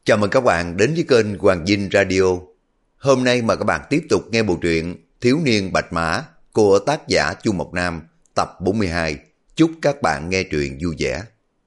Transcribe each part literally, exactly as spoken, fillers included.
Chào mừng các bạn đến với kênh Hoàng Dinh Radio. Hôm nay mời các bạn tiếp tục nghe bộ truyện Thiếu niên Bạch Mã của tác giả Chu Mộc Nam tập bốn mươi hai. Chúc các bạn nghe truyện vui vẻ.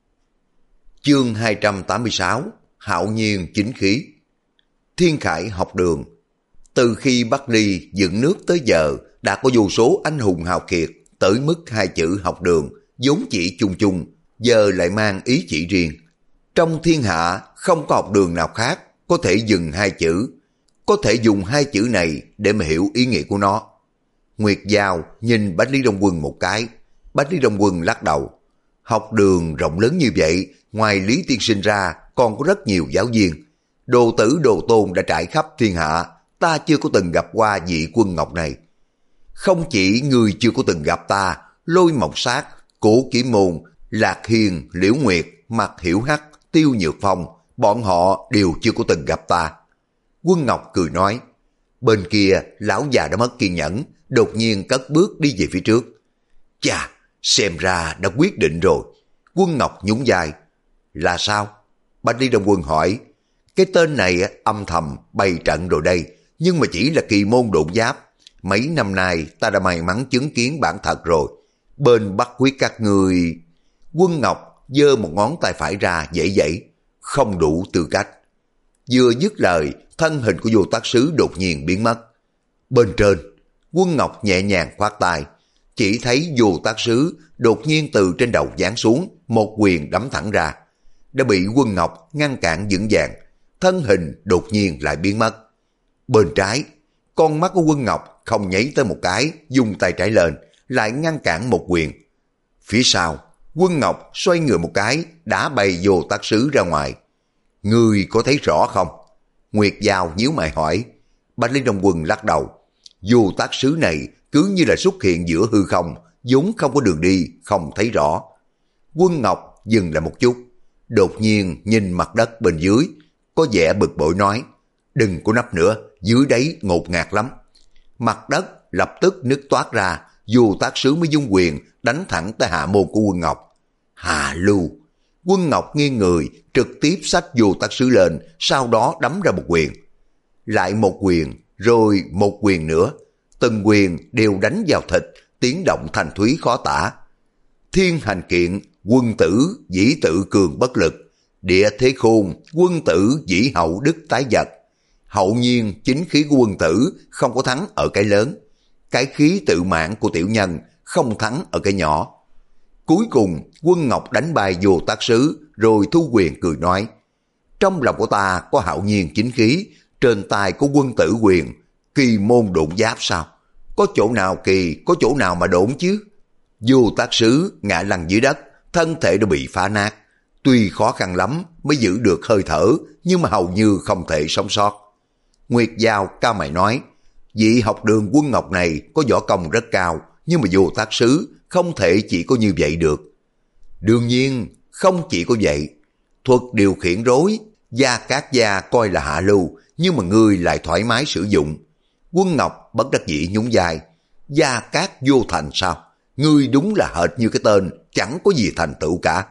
Chương hai trăm tám mươi sáu, Hạo nhiên chính khí. Thiên Khải học đường. Từ khi Bắc Ly dựng nước tới giờ đã có vô số anh hùng hào kiệt tới mức hai chữ học đường vốn chỉ chung chung, giờ lại mang ý chỉ riêng. Trong thiên hạ không có học đường nào khác có thể dừng hai chữ, có thể dùng hai chữ này để mà hiểu ý nghĩa của nó. Nguyệt Giao nhìn Bách Lý Đông Quân một cái, Bách Lý Đông Quân lắc đầu. Học đường rộng lớn như vậy, ngoài Lý Tiên Sinh ra còn có rất nhiều giáo viên. Đồ tử đồ tôn đã trải khắp thiên hạ, ta chưa có từng gặp qua vị Quân Ngọc này. Không chỉ người chưa có từng gặp ta, Lôi Mộc Sát, Cổ Kỷ Môn, Lạc Hiền, Liễu Nguyệt, Mạc Hiểu Hắc, Tiêu Nhược Phong, bọn họ đều chưa có từng gặp ta. Quân Ngọc cười nói, bên kia lão già đã mất kiên nhẫn, đột nhiên cất bước đi về phía trước. Chà, xem ra đã quyết định rồi. Quân Ngọc nhún vai. Là sao? Bách Lý Đông Quân hỏi. Cái tên này âm thầm bày trận rồi đây, nhưng mà chỉ là kỳ môn độn giáp. Mấy năm nay ta đã may mắn chứng kiến bản thật rồi. Bên bắt quyết các người... Quân Ngọc giơ một ngón tay phải ra dãy dãy, không đủ tư cách. Vừa dứt lời, thân hình của Vô Tác Sứ đột nhiên biến mất. Bên trên, Quân Ngọc nhẹ nhàng khoát tay, chỉ thấy Vô Tác Sứ đột nhiên từ trên đầu giáng xuống, một quyền đấm thẳng ra. Đã bị Quân Ngọc ngăn cản vững vàng, thân hình đột nhiên lại biến mất. Bên trái, con mắt của Quân Ngọc không nháy tới một cái, dùng tay trái lên, lại ngăn cản một quyền. Phía sau, Quân Ngọc xoay người một cái, đá bay Vô Tác Sứ ra ngoài. Ngươi có thấy rõ không? Nguyệt Giao nhíu mày hỏi. Bách Lý Đông Quân lắc đầu. Vô Tác Sứ này cứ như là xuất hiện giữa hư không, vốn không có đường đi, không thấy rõ. Quân Ngọc dừng lại một chút, đột nhiên nhìn mặt đất bên dưới, có vẻ bực bội nói, đừng có nấp nữa, dưới đấy ngột ngạt lắm. Mặt đất lập tức nứt toát ra, Vô Tác Sứ mới dung quyền đánh thẳng tới hạ môn của Quân Ngọc. Hà lưu! Quân Ngọc nghiêng người, trực tiếp xách Vô Tác Sứ lên, sau đó đấm ra một quyền. Lại một quyền, rồi một quyền nữa. Từng quyền đều đánh vào thịt, tiếng động thanh thúy khó tả. Thiên hành kiện, quân tử, dĩ tự cường bất lực. Địa thế khôn, quân tử, dĩ hậu đức tái vật. Hậu nhiên, chính khí của quân tử không có thắng ở cái lớn. Cái khí tự mãn của tiểu nhân không thắng ở cái nhỏ. Cuối cùng, Quân Ngọc đánh bài Vô Tác Sứ, rồi thu quyền cười nói, trong lòng của ta có hạo nhiên chính khí, trên tay có quân tử quyền, kỳ môn độn giáp sao? Có chỗ nào kỳ, có chỗ nào mà độn chứ? Vô Tác Sứ ngã lăn dưới đất, thân thể đã bị phá nát. Tuy khó khăn lắm mới giữ được hơi thở, nhưng mà hầu như không thể sống sót. Nguyệt Giao cao mày nói, vị học đường Quân Ngọc này có võ công rất cao, nhưng mà Vô Tác Sứ không thể chỉ có như vậy được. Đương nhiên, không chỉ có vậy. Thuật điều khiển rối, Gia Cát Gia coi là hạ lưu, nhưng mà ngươi lại thoải mái sử dụng. Quân Ngọc bất đắc dĩ nhún vai. Gia Cát vô thành sao? Ngươi đúng là hệt như cái tên, chẳng có gì thành tựu cả.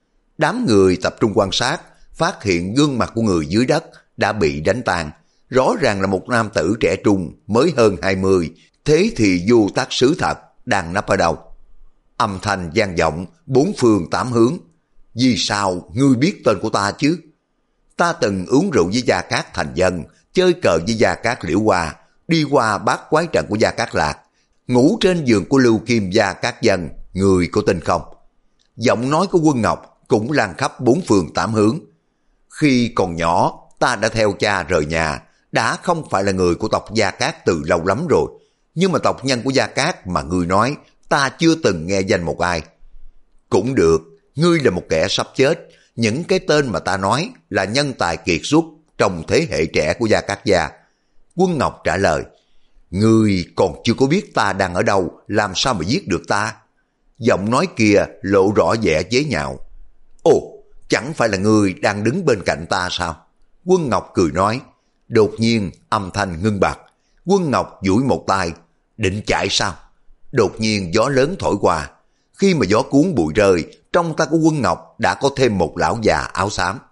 Đám người tập trung quan sát, phát hiện gương mặt của người dưới đất đã bị đánh tan. Rõ ràng là một nam tử trẻ trung, mới hơn hai mươi, thế thì Vô Tác Sứ thật, đang nấp ở đâu? Âm thanh vang vọng, bốn phương tám hướng. Vì sao ngươi biết tên của ta chứ? Ta từng uống rượu với Gia Cát thành dân, chơi cờ với Gia Cát Liễu Hoa, đi qua bát quái trận của Gia Cát Lạc, ngủ trên giường của Lưu Kim Gia Cát Dân, người có tin không? Giọng nói của Quân Ngọc cũng lan khắp bốn phương tám hướng. Khi còn nhỏ, ta đã theo cha rời nhà, đã không phải là người của tộc Gia Cát từ lâu lắm rồi. Nhưng mà tộc nhân của Gia Cát mà ngươi nói, ta chưa từng nghe danh một ai. Cũng được, ngươi là một kẻ sắp chết. Những cái tên mà ta nói là nhân tài kiệt xuất trong thế hệ trẻ của Gia Cát Gia. Quân Ngọc trả lời, ngươi còn chưa có biết ta đang ở đâu, làm sao mà giết được ta? Giọng nói kia lộ rõ vẻ chế nhạo. Ồ, chẳng phải là ngươi đang đứng bên cạnh ta sao? Quân Ngọc cười nói. Đột nhiên âm thanh ngưng bặt. Quân Ngọc duỗi một tay, định chạy sao? Đột nhiên gió lớn thổi qua. Khi mà gió cuốn bụi rơi, trong tay của Quân Ngọc đã có thêm một lão già áo xám.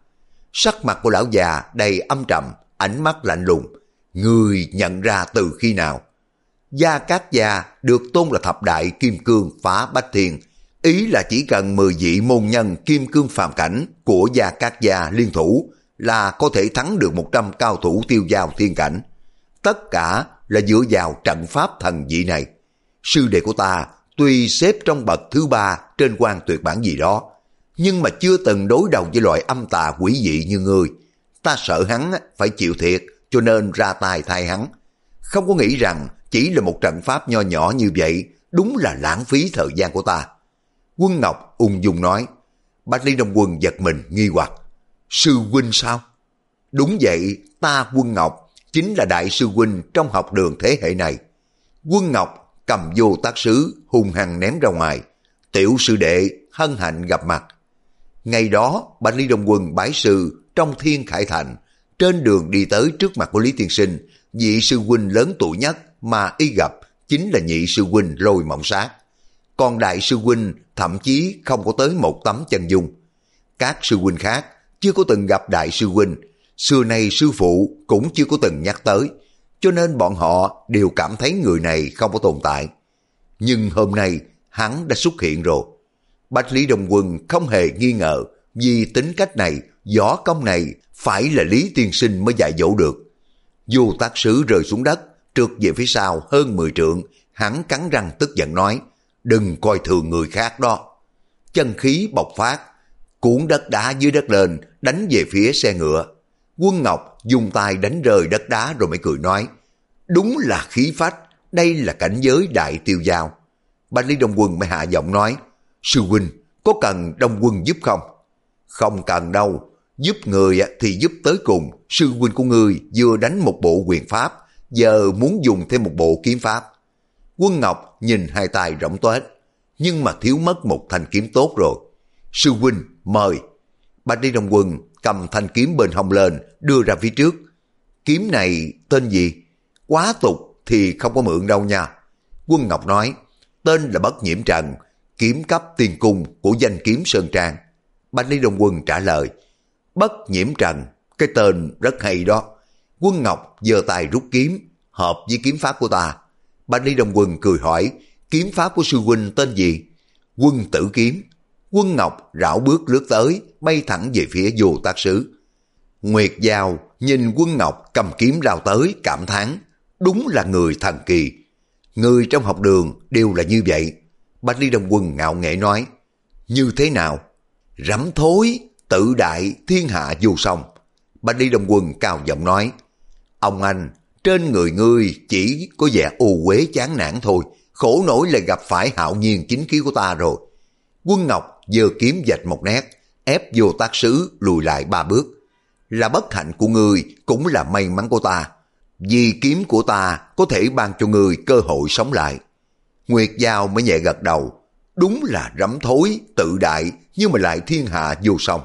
Sắc mặt của lão già đầy âm trầm, ánh mắt lạnh lùng. Người nhận ra từ khi nào? Gia Cát Gia được tôn là thập đại kim cương phá bách thiên, ý là chỉ cần mười vị môn nhân kim cương phàm cảnh của Gia Cát Gia liên thủ là có thể thắng được một trăm cao thủ tiêu giao thiên cảnh. Tất cả là dựa vào trận pháp thần dị này. Sư đệ của ta tuy xếp trong bậc thứ ba trên quan tuyệt bản gì đó, nhưng mà chưa từng đối đầu với loại âm tà quỷ dị như ngươi. Ta sợ hắn phải chịu thiệt, cho nên ra tay thay hắn. Không có nghĩ rằng chỉ là một trận pháp nho nhỏ như vậy, đúng là lãng phí thời gian của ta. Quân Ngọc ung dung nói. Bạch Liên Đông Quân giật mình nghi hoặc. Sư huynh sao? Đúng vậy, ta Quân Ngọc chính là đại sư huynh trong học đường thế hệ này. Quân Ngọc cầm vô tác sứ hung hăng ném ra ngoài. Tiểu sư đệ hân hạnh gặp mặt. Ngày đó Bạch Liên Đông Quân bái sư trong Thiên Khải Thành, trên đường đi tới trước mặt của Lý Tiên Sinh, vị sư huynh lớn tuổi nhất mà y gặp chính là nhị sư huynh Lôi Mộng Sát. Còn đại sư huynh thậm chí không có tới một tấm chân dung. Các sư huynh khác chưa có từng gặp đại sư huynh, xưa nay sư phụ cũng chưa có từng nhắc tới, cho nên bọn họ đều cảm thấy người này không có tồn tại. Nhưng hôm nay hắn đã xuất hiện rồi. Bạch Lý Đông Quân không hề nghi ngờ, vì tính cách này, võ công này phải là Lý Tiên Sinh mới dạy dỗ được. Vô tác sứ rơi xuống đất, trượt về phía sau hơn mười trượng, hắn cắn răng tức giận nói, đừng coi thường người khác đó. Chân khí bộc phát, cuốn đất đá dưới đất lên, đánh về phía xe ngựa. Quân Ngọc dùng tay đánh rơi đất đá rồi mới cười nói, đúng là khí phách, đây là cảnh giới đại tiêu giao. Bạch Lý Đông Quân mới hạ giọng nói, sư huynh, có cần Đông Quân giúp không? Không cần đâu, giúp người thì giúp tới cùng. Sư huynh của ngươi vừa đánh một bộ quyền pháp, giờ muốn dùng thêm một bộ kiếm pháp. Quân Ngọc nhìn hai tay rỗng toét, nhưng mà thiếu mất một thanh kiếm tốt rồi. Sư huynh, mời. Bạch Lý Đông Quân cầm thanh kiếm bên hông lên, đưa ra phía trước. Kiếm này tên gì? Quá tục thì không có mượn đâu nha. Quân Ngọc nói, tên là Bất Nhiễm Trần, kiếm cấp tiên cung của danh kiếm Sơn Trang. Bạch Lý Đông Quân trả lời, Bất Nhiễm Trần, cái tên rất hay đó. Quân Ngọc giơ tay rút kiếm, hợp với kiếm pháp của ta. Bạch Lý Đông Quân cười hỏi, kiếm pháp của sư huynh tên gì? Quân Tử Kiếm. Quân Ngọc rảo bước lướt tới, bay thẳng về phía Vô Tác Sứ. Nguyệt Giao nhìn Quân Ngọc cầm kiếm lao tới, cảm thán, đúng là người thần kỳ. Người trong học đường đều là như vậy. Bạch Lý Đông Quân ngạo nghễ nói, như thế nào? Rắm thối, tự đại, thiên hạ vô song. Bạch Lý Đông Quân cao giọng nói, ông anh, trên người ngươi chỉ có vẻ ô uế chán nản thôi, khổ nổi là gặp phải hạo nhiên chính khí của ta rồi. Quân Ngọc giơ kiếm vạch một nét, ép Vô Tác Sứ lùi lại ba bước. Là bất hạnh của ngươi, cũng là may mắn của ta. Vì kiếm của ta có thể ban cho ngươi cơ hội sống lại. Nguyệt Giao mới nhẹ gật đầu, đúng là rắm thối, tự đại, nhưng mà lại thiên hạ vô song.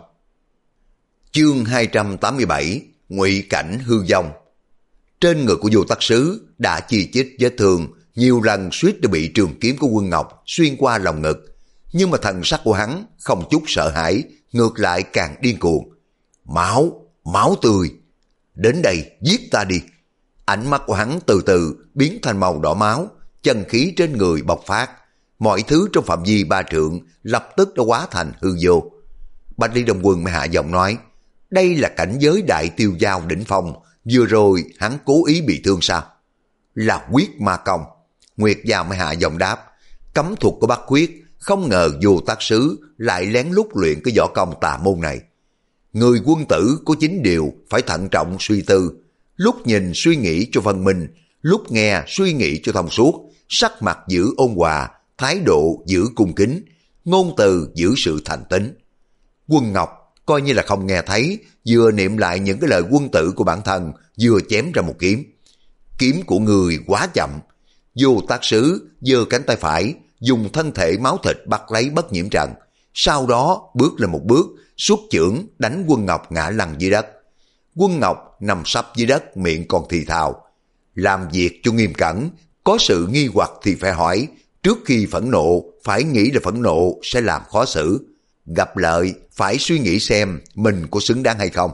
Chương hai trăm tám mươi bảy, Ngụy Cảnh Hư Vong. Trên người của Vô Tác Sứ đã chi chít vết thương, nhiều lần suýt đã bị trường kiếm của Quân Ngọc xuyên qua lòng ngực, nhưng mà thần sắc của hắn không chút sợ hãi, ngược lại càng điên cuồng. Máu, máu tươi, đến đây giết ta đi. Ánh mắt của hắn từ từ biến thành màu đỏ máu, chân khí trên người bộc phát, mọi thứ trong phạm vi ba trượng lập tức đã hóa thành hư vô. Bạch Lý Đông Quân mới hạ giọng nói, đây là cảnh giới đại tiêu giao đỉnh phong, vừa rồi hắn cố ý bị thương sao? Là quyết ma công. Nguyệt Giao mới hạ giọng đáp, cấm thuật của Bắc Quyết, không ngờ Vô Tác Sứ lại lén lút luyện cái võ công tà môn này. Người quân tử có chín điều phải thận trọng suy tư, lúc nhìn suy nghĩ cho văn minh, lúc nghe suy nghĩ cho thông suốt, sắc mặt giữ ôn hòa, thái độ giữ cung kính, ngôn từ giữ sự thành tín. Quân Ngọc coi như là không nghe thấy, vừa niệm lại những cái lời quân tử của bản thân, vừa chém ra một kiếm. Kiếm của người quá chậm. Vô Tác Sứ giơ cánh tay phải, dùng thân thể máu thịt bắt lấy Bất Nhiễm Trần, sau đó bước lên một bước, xuất chưởng đánh Quân Ngọc ngã lăn dưới đất. Quân Ngọc nằm sấp dưới đất, miệng còn thì thào, làm việc cho nghiêm cẩn, có sự nghi hoặc thì phải hỏi, trước khi phẫn nộ phải nghĩ là phẫn nộ sẽ làm khó xử. gặp lợi phải suy nghĩ xem mình có xứng đáng hay không.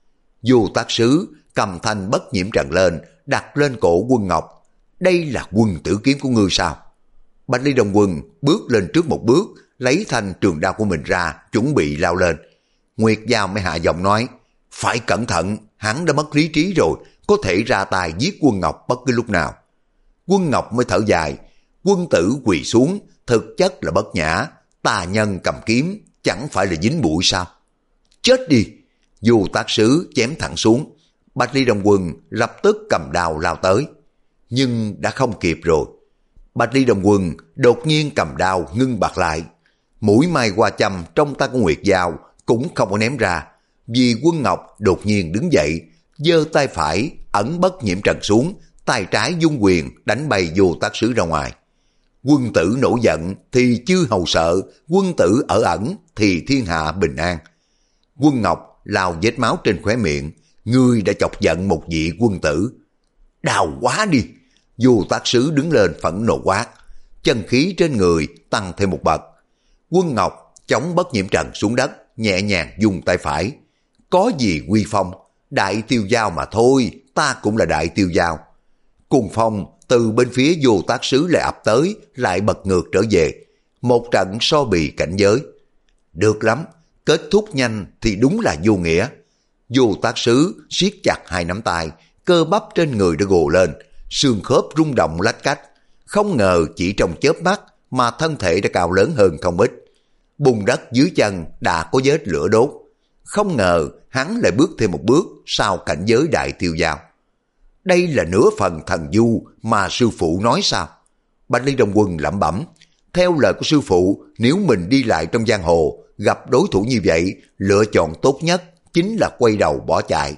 Vô Tác Sứ cầm thanh bất nhiễm trần lên, đặt lên cổ Quân Ngọc. Đây là quân tử kiếm của ngươi sao? Bạch Ly Đồng Quân bước lên trước một bước, lấy thanh trường đao của mình ra, chuẩn bị lao lên. Nguyệt Giao mới hạ giọng nói, phải cẩn thận, hắn đã mất lý trí rồi, có thể ra tay giết Quân Ngọc bất cứ lúc nào. Quân Ngọc mới thở dài, quân tử quỳ xuống, thực chất là bất nhã, tà nhân cầm kiếm, chẳng phải là dính bụi sao? Chết đi! Vô Tác Sứ chém thẳng xuống, Bạch Ly Đồng Quân lập tức cầm đao lao tới. Nhưng đã không kịp rồi. Bạch Ly Đồng Quân đột nhiên cầm đao ngưng bặt lại. Mũi mai hoa châm trong tay của Nguyệt Giao cũng không có ném ra, vì Quân Ngọc đột nhiên đứng dậy, giơ tay phải ẩn bất nhiễm trần xuống, tay trái dung quyền đánh bay Vô Tác Sứ ra ngoài. Quân tử nổi giận thì chư hầu sợ, quân tử ở ẩn thì thiên hạ bình an. Quân Ngọc lao vết máu trên khóe miệng, ngươi đã chọc giận một vị quân tử. Đau quá đi! Vô Tác Sứ đứng lên phẫn nộ quát, chân khí trên người tăng thêm một bậc. Quân Ngọc chống bất nhiễm trần xuống đất, nhẹ nhàng dùng tay phải. Có gì uy phong, đại tiêu giao mà thôi, ta cũng là đại tiêu giao. Cuồng phong từ bên phía Vô Tác Sứ lại ập tới, lại bật ngược trở về. Một trận so bì cảnh giới. Được lắm, kết thúc nhanh thì đúng là vô nghĩa. Vô Tác Sứ siết chặt hai nắm tay, cơ bắp trên người đã gồ lên, xương khớp rung động lách cách. Không ngờ chỉ trong chớp mắt mà thân thể đã cao lớn hơn không ít. Bùn đất dưới chân đã có vết lửa đốt. Không ngờ hắn lại bước thêm một bước sau cảnh giới đại tiêu giao. Đây là nửa phần thần du mà sư phụ nói sao? Bạch Ly Đồng Quân lẩm bẩm. Theo lời của sư phụ, nếu mình đi lại trong giang hồ, gặp đối thủ như vậy, lựa chọn tốt nhất chính là quay đầu bỏ chạy.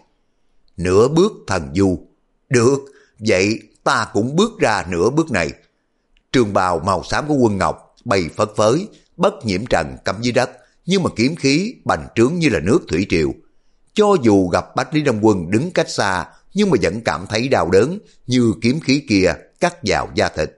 Nửa bước thần du. Được, vậy ta cũng bước ra nửa bước này. Trường bào màu xám của Quân Ngọc bay phất phới, bất nhiễm trần cắm dưới đất, nhưng mà kiếm khí bành trướng như là nước thủy triều. Cho dù gặp Bạch Lý Đông Quân đứng cách xa, nhưng mà vẫn cảm thấy đau đớn như kiếm khí kia cắt vào da thịt.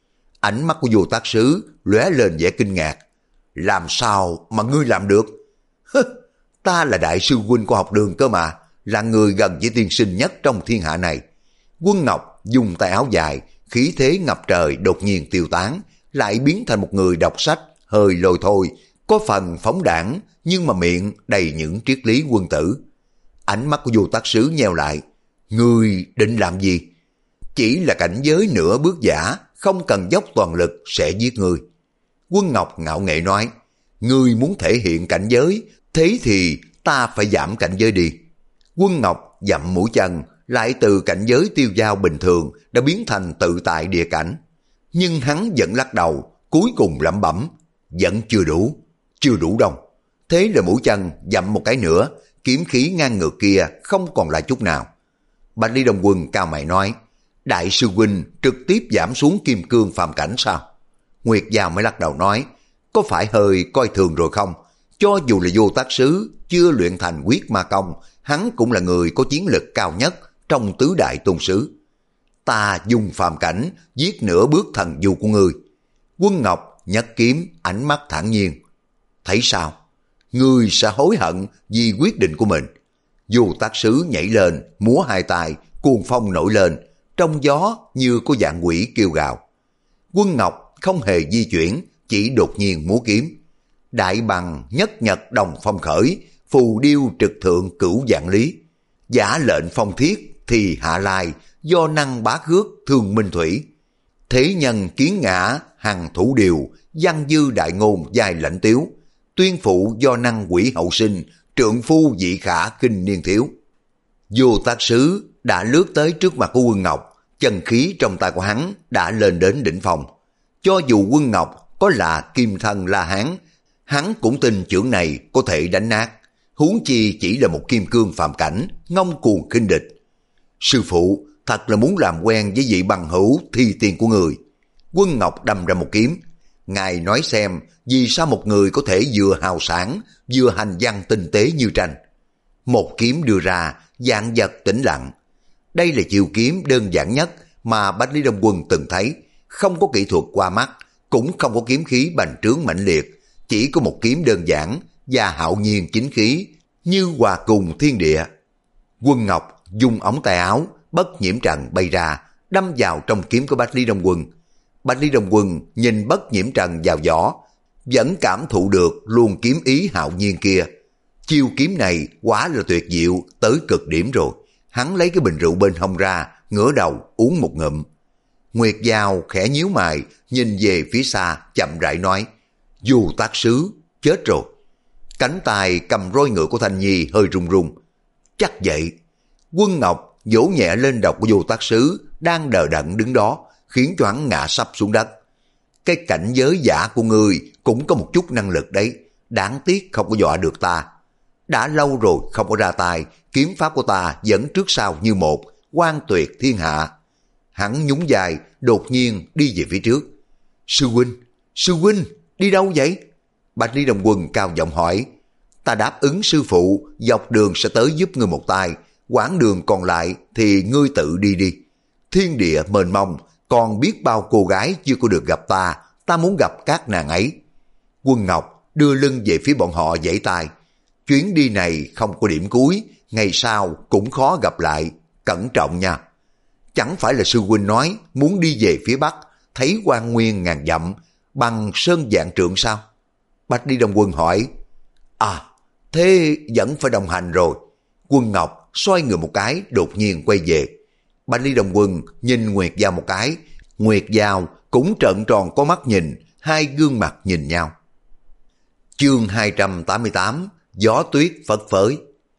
Ánh mắt của Vô Tác Sứ lóe lên vẻ kinh ngạc. Làm sao mà ngươi làm được? Hứ, ta là đại sư huynh của học đường cơ mà, là người gần với tiên sinh nhất trong thiên hạ này. Quân Ngọc dùng tay áo dài, khí thế ngập trời đột nhiên tiêu tán, lại biến thành một người đọc sách, hơi lôi thôi, có phần phóng đãng nhưng mà miệng đầy những triết lý quân tử. Ánh mắt của Vô Tác Sứ nheo lại. Ngươi định làm gì? Chỉ là cảnh giới nửa bước giả, không cần dốc toàn lực sẽ giết ngươi. Quân Ngọc ngạo nghễ nói, ngươi muốn thể hiện cảnh giới, thế thì ta phải giảm cảnh giới đi. Quân Ngọc dậm mũi chân, lại từ cảnh giới tiêu dao bình thường đã biến thành tự tại địa cảnh. Nhưng hắn vẫn lắc đầu, cuối cùng lẩm bẩm, vẫn chưa đủ, chưa đủ đâu. Thế là mũi chân dậm một cái nữa, kiếm khí ngang ngược kia không còn lại chút nào. Bạch Ly Đồng Quân cao mày nói, đại sư huynh trực tiếp giảm xuống kim cương phàm cảnh sao? Nguyệt Giao mới lắc đầu nói, có phải hơi coi thường rồi không? Cho dù là Vô Tác Sứ chưa luyện thành quyết ma công, hắn cũng là người có chiến lực cao nhất trong tứ đại tôn sứ. Ta dùng phàm cảnh giết nửa bước thần du của ngươi. Quân Ngọc nhấc kiếm, ánh mắt thản nhiên. Thấy sao? Ngươi sẽ hối hận vì quyết định của mình. Vô Tác Sứ nhảy lên, múa hai tay, cuồng phong nổi lên, trong gió như có dạng quỷ kêu gào. Quân Ngọc không hề di chuyển, chỉ đột nhiên múa kiếm. Đại bằng nhất nhật đồng phong khởi, phù điêu trực thượng cửu dạng lý. Giả lệnh phong thiết thì hạ lai, do năng bá khước thương minh thủy. Thế nhân kiến ngã hằng thủ điều, văn dư đại ngôn giai lãnh tiếu. Tuyên phụ do năng quỷ hậu sinh, trượng phu dị khả kinh niên thiếu. Vô Tác Sứ đã lướt tới trước mặt của Quân Ngọc, chân khí trong tay của hắn đã lên đến đỉnh phong. Cho dù Quân Ngọc có là kim thân La Hán, hắn cũng tin chưởng này có thể đánh nát. Huống chi chỉ là một kim cương phàm cảnh, ngông cuồng khinh địch. Sư phụ thật là muốn làm quen với vị bằng hữu thi tiền của người. Quân Ngọc đâm ra một kiếm. Ngài nói xem, vì sao một người có thể vừa hào sản, vừa hành văn tinh tế như tranh. Một kiếm đưa ra, vạn vật tĩnh lặng. Đây là chiêu kiếm đơn giản nhất mà Bạch Lý Đông Quân từng thấy. Không có kỹ thuật qua mắt, cũng không có kiếm khí bành trướng mạnh liệt. Chỉ có một kiếm đơn giản, và hạo nhiên chính khí, như hòa cùng thiên địa. Quân Ngọc dùng ống tay áo, Bất Nhiễm Trần bay ra, đâm vào trong kiếm của Bách Lý Đông Quân. Bách Lý Đông Quân nhìn Bất Nhiễm Trần vào vỏ, vẫn cảm thụ được luồng kiếm ý hạo nhiên kia. Chiêu kiếm này quá là tuyệt diệu tới cực điểm rồi. Hắn lấy cái bình rượu bên hông ra, ngửa đầu uống một ngụm. Nguyệt Giao khẽ nhíu mày, nhìn về phía xa, chậm rãi nói, Du Tác Sứ, chết rồi. Cánh tay cầm roi ngựa của Thanh Nhi hơi run run. Chắc vậy. Quân Ngọc vỗ nhẹ lên đầu của Du Tác Sứ, đang đờ đẫn đứng đó, khiến cho hắn ngã sắp xuống đất. Cái cảnh giới giả của ngươi cũng có một chút năng lực đấy, đáng tiếc không có dọa được ta. Đã lâu rồi không có ra tay, kiếm pháp của ta vẫn trước sau như một, quan tuyệt thiên hạ. Hắn nhún vai, đột nhiên đi về phía trước. Sư huynh, sư huynh, đi đâu vậy? Bạch Lý Đồng Quân cao giọng hỏi. Ta đáp ứng sư phụ, dọc đường sẽ tới giúp ngươi một tay, quãng đường còn lại thì ngươi tự đi đi. Thiên địa mênh mông, còn biết bao cô gái chưa có được gặp ta, ta muốn gặp các nàng ấy. Quân Ngọc đưa lưng về phía bọn họ giãy tay. Chuyến đi này không có điểm cuối, ngày sau cũng khó gặp lại, cẩn trọng nha. Chẳng phải là sư huynh nói muốn đi về phía Bắc, thấy Quan Nguyên ngàn dặm, bằng sơn vạn trượng sao? Bạch Đi Đông Quân hỏi. À, thế vẫn phải đồng hành rồi. Quân Ngọc xoay người một cái, đột nhiên quay về. Bạch Lý Đồng Quân nhìn Nguyệt Giao một cái, Nguyệt Giao cũng trợn tròn có mắt nhìn, hai gương mặt nhìn nhau. Chương hai trăm tám mươi tám, gió tuyết phất phới.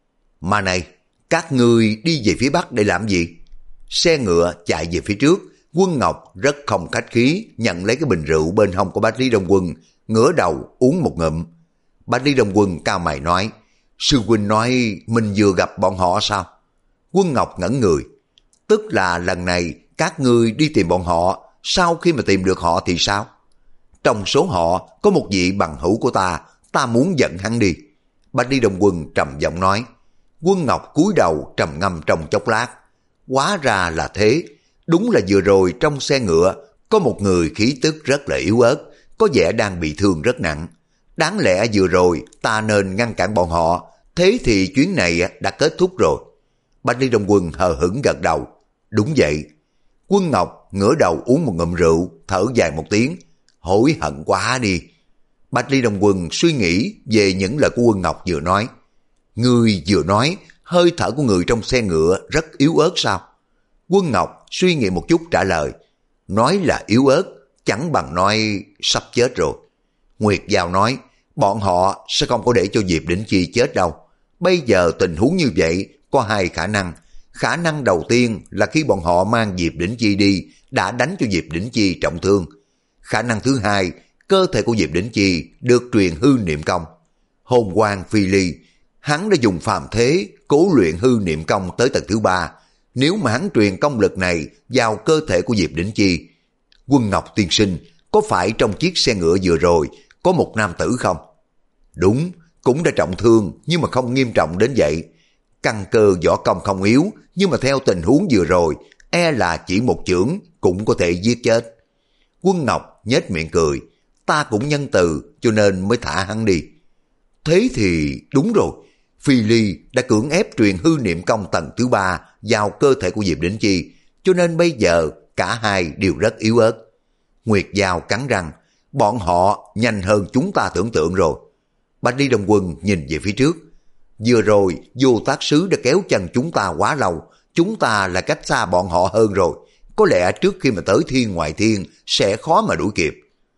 Mà này, các ngươi đi về phía Bắc để làm gì? Xe ngựa chạy về phía trước, Quân Ngọc rất không khách khí nhận lấy cái bình rượu bên hông của Bạch Lý Đông Quân, ngửa đầu uống một ngụm. Bạch Lý Đông Quân cao mày nói, sư huynh nói mình vừa gặp bọn họ sao? Quân Ngọc ngẩn người. Tức là lần này các ngươi đi tìm bọn họ, sau khi mà tìm được họ thì sao? Trong số họ có một vị bằng hữu của ta, ta muốn dẫn hắn đi. Bạch Lý Đông Quân trầm giọng nói. Quân Ngọc cúi đầu trầm ngâm trong chốc lát. Hóa ra là thế, đúng là vừa rồi trong xe ngựa có một người khí tức rất là yếu ớt, có vẻ đang bị thương rất nặng. Đáng lẽ vừa rồi ta nên ngăn cản bọn họ, thế thì chuyến này đã kết thúc rồi. Bạch Lý Đông Quân hờ hững gật đầu. Đúng vậy. Quân Ngọc ngửa đầu uống một ngụm rượu, thở dài một tiếng. Hối hận quá đi. Bạch Lý Đông Quân suy nghĩ về những lời của Quân Ngọc vừa nói. Ngươi vừa nói hơi thở của người trong xe ngựa rất yếu ớt sao? Quân Ngọc suy nghĩ một chút trả lời. Nói là yếu ớt, chẳng bằng nói sắp chết rồi. Nguyệt Giao nói, bọn họ sẽ không có để cho Diệp Đỉnh Chi chết đâu. Bây giờ tình huống như vậy có hai khả năng. Khả năng đầu tiên là khi bọn họ mang Diệp Đỉnh Chi đi, đã đánh cho Diệp Đỉnh Chi trọng thương. Khả năng thứ hai, cơ thể của Diệp Đỉnh Chi được truyền hư niệm công. Hồn quang phi ly, hắn đã dùng phàm thế cố luyện hư niệm công tới tầng thứ ba. Nếu mà hắn truyền công lực này vào cơ thể của Diệp Đỉnh Chi, Quân Ngọc tiên sinh, có phải trong chiếc xe ngựa vừa rồi có một nam tử không? Đúng, cũng đã trọng thương nhưng mà không nghiêm trọng đến vậy. Căn cơ võ công không yếu, nhưng mà theo tình huống vừa rồi, e là chỉ một chưởng cũng có thể giết chết. Quân Ngọc nhếch miệng cười, ta cũng nhân từ cho nên mới thả hắn đi. Thế thì đúng rồi, Phi Ly đã cưỡng ép truyền hư niệm công tầng thứ ba vào cơ thể của Diệp Đỉnh Chi, cho nên bây giờ cả hai đều rất yếu ớt. Nguyệt Giao cắn răng, bọn họ nhanh hơn chúng ta tưởng tượng rồi. Bạch Lý Đông Quân nhìn về phía trước. Vừa rồi Vô Tác Sứ đã kéo chân chúng ta quá lâu, chúng ta là cách xa bọn họ hơn rồi. Có lẽ trước khi mà tới thiên ngoại thiên sẽ khó mà đuổi kịp.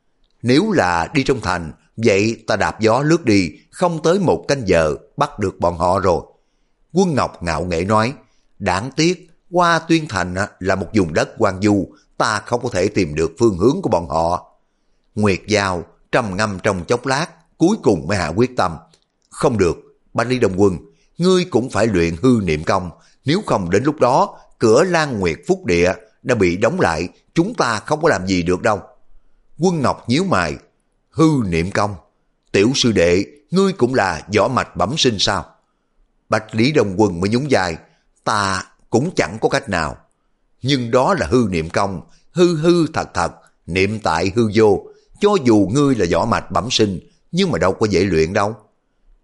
Nếu là đi trong thành, vậy ta đạp gió lướt đi, không tới một canh giờ bắt được bọn họ rồi. Quân Ngọc ngạo nghễ nói, đáng tiếc Hoa Tuyên Thành là một vùng đất hoang vu, ta không có thể tìm được phương hướng của bọn họ. Nguyệt Giao trầm ngâm trong chốc lát, cuối cùng mới hạ quyết tâm. Không được, Bạch Lý Đông Quân, ngươi cũng phải luyện hư niệm công, nếu không đến lúc đó cửa Lan Nguyệt Phúc Địa đã bị đóng lại, chúng ta không có làm gì được đâu. Quân Ngọc nhíu mày, hư niệm công, tiểu sư đệ, ngươi cũng là võ mạch bẩm sinh sao? Bạch Lý Đông Quân mới nhún vai, ta cũng chẳng có cách nào. Nhưng đó là hư niệm công, hư hư thật thật, niệm tại hư vô. Cho dù ngươi là võ mạch bẩm sinh, nhưng mà đâu có dễ luyện đâu.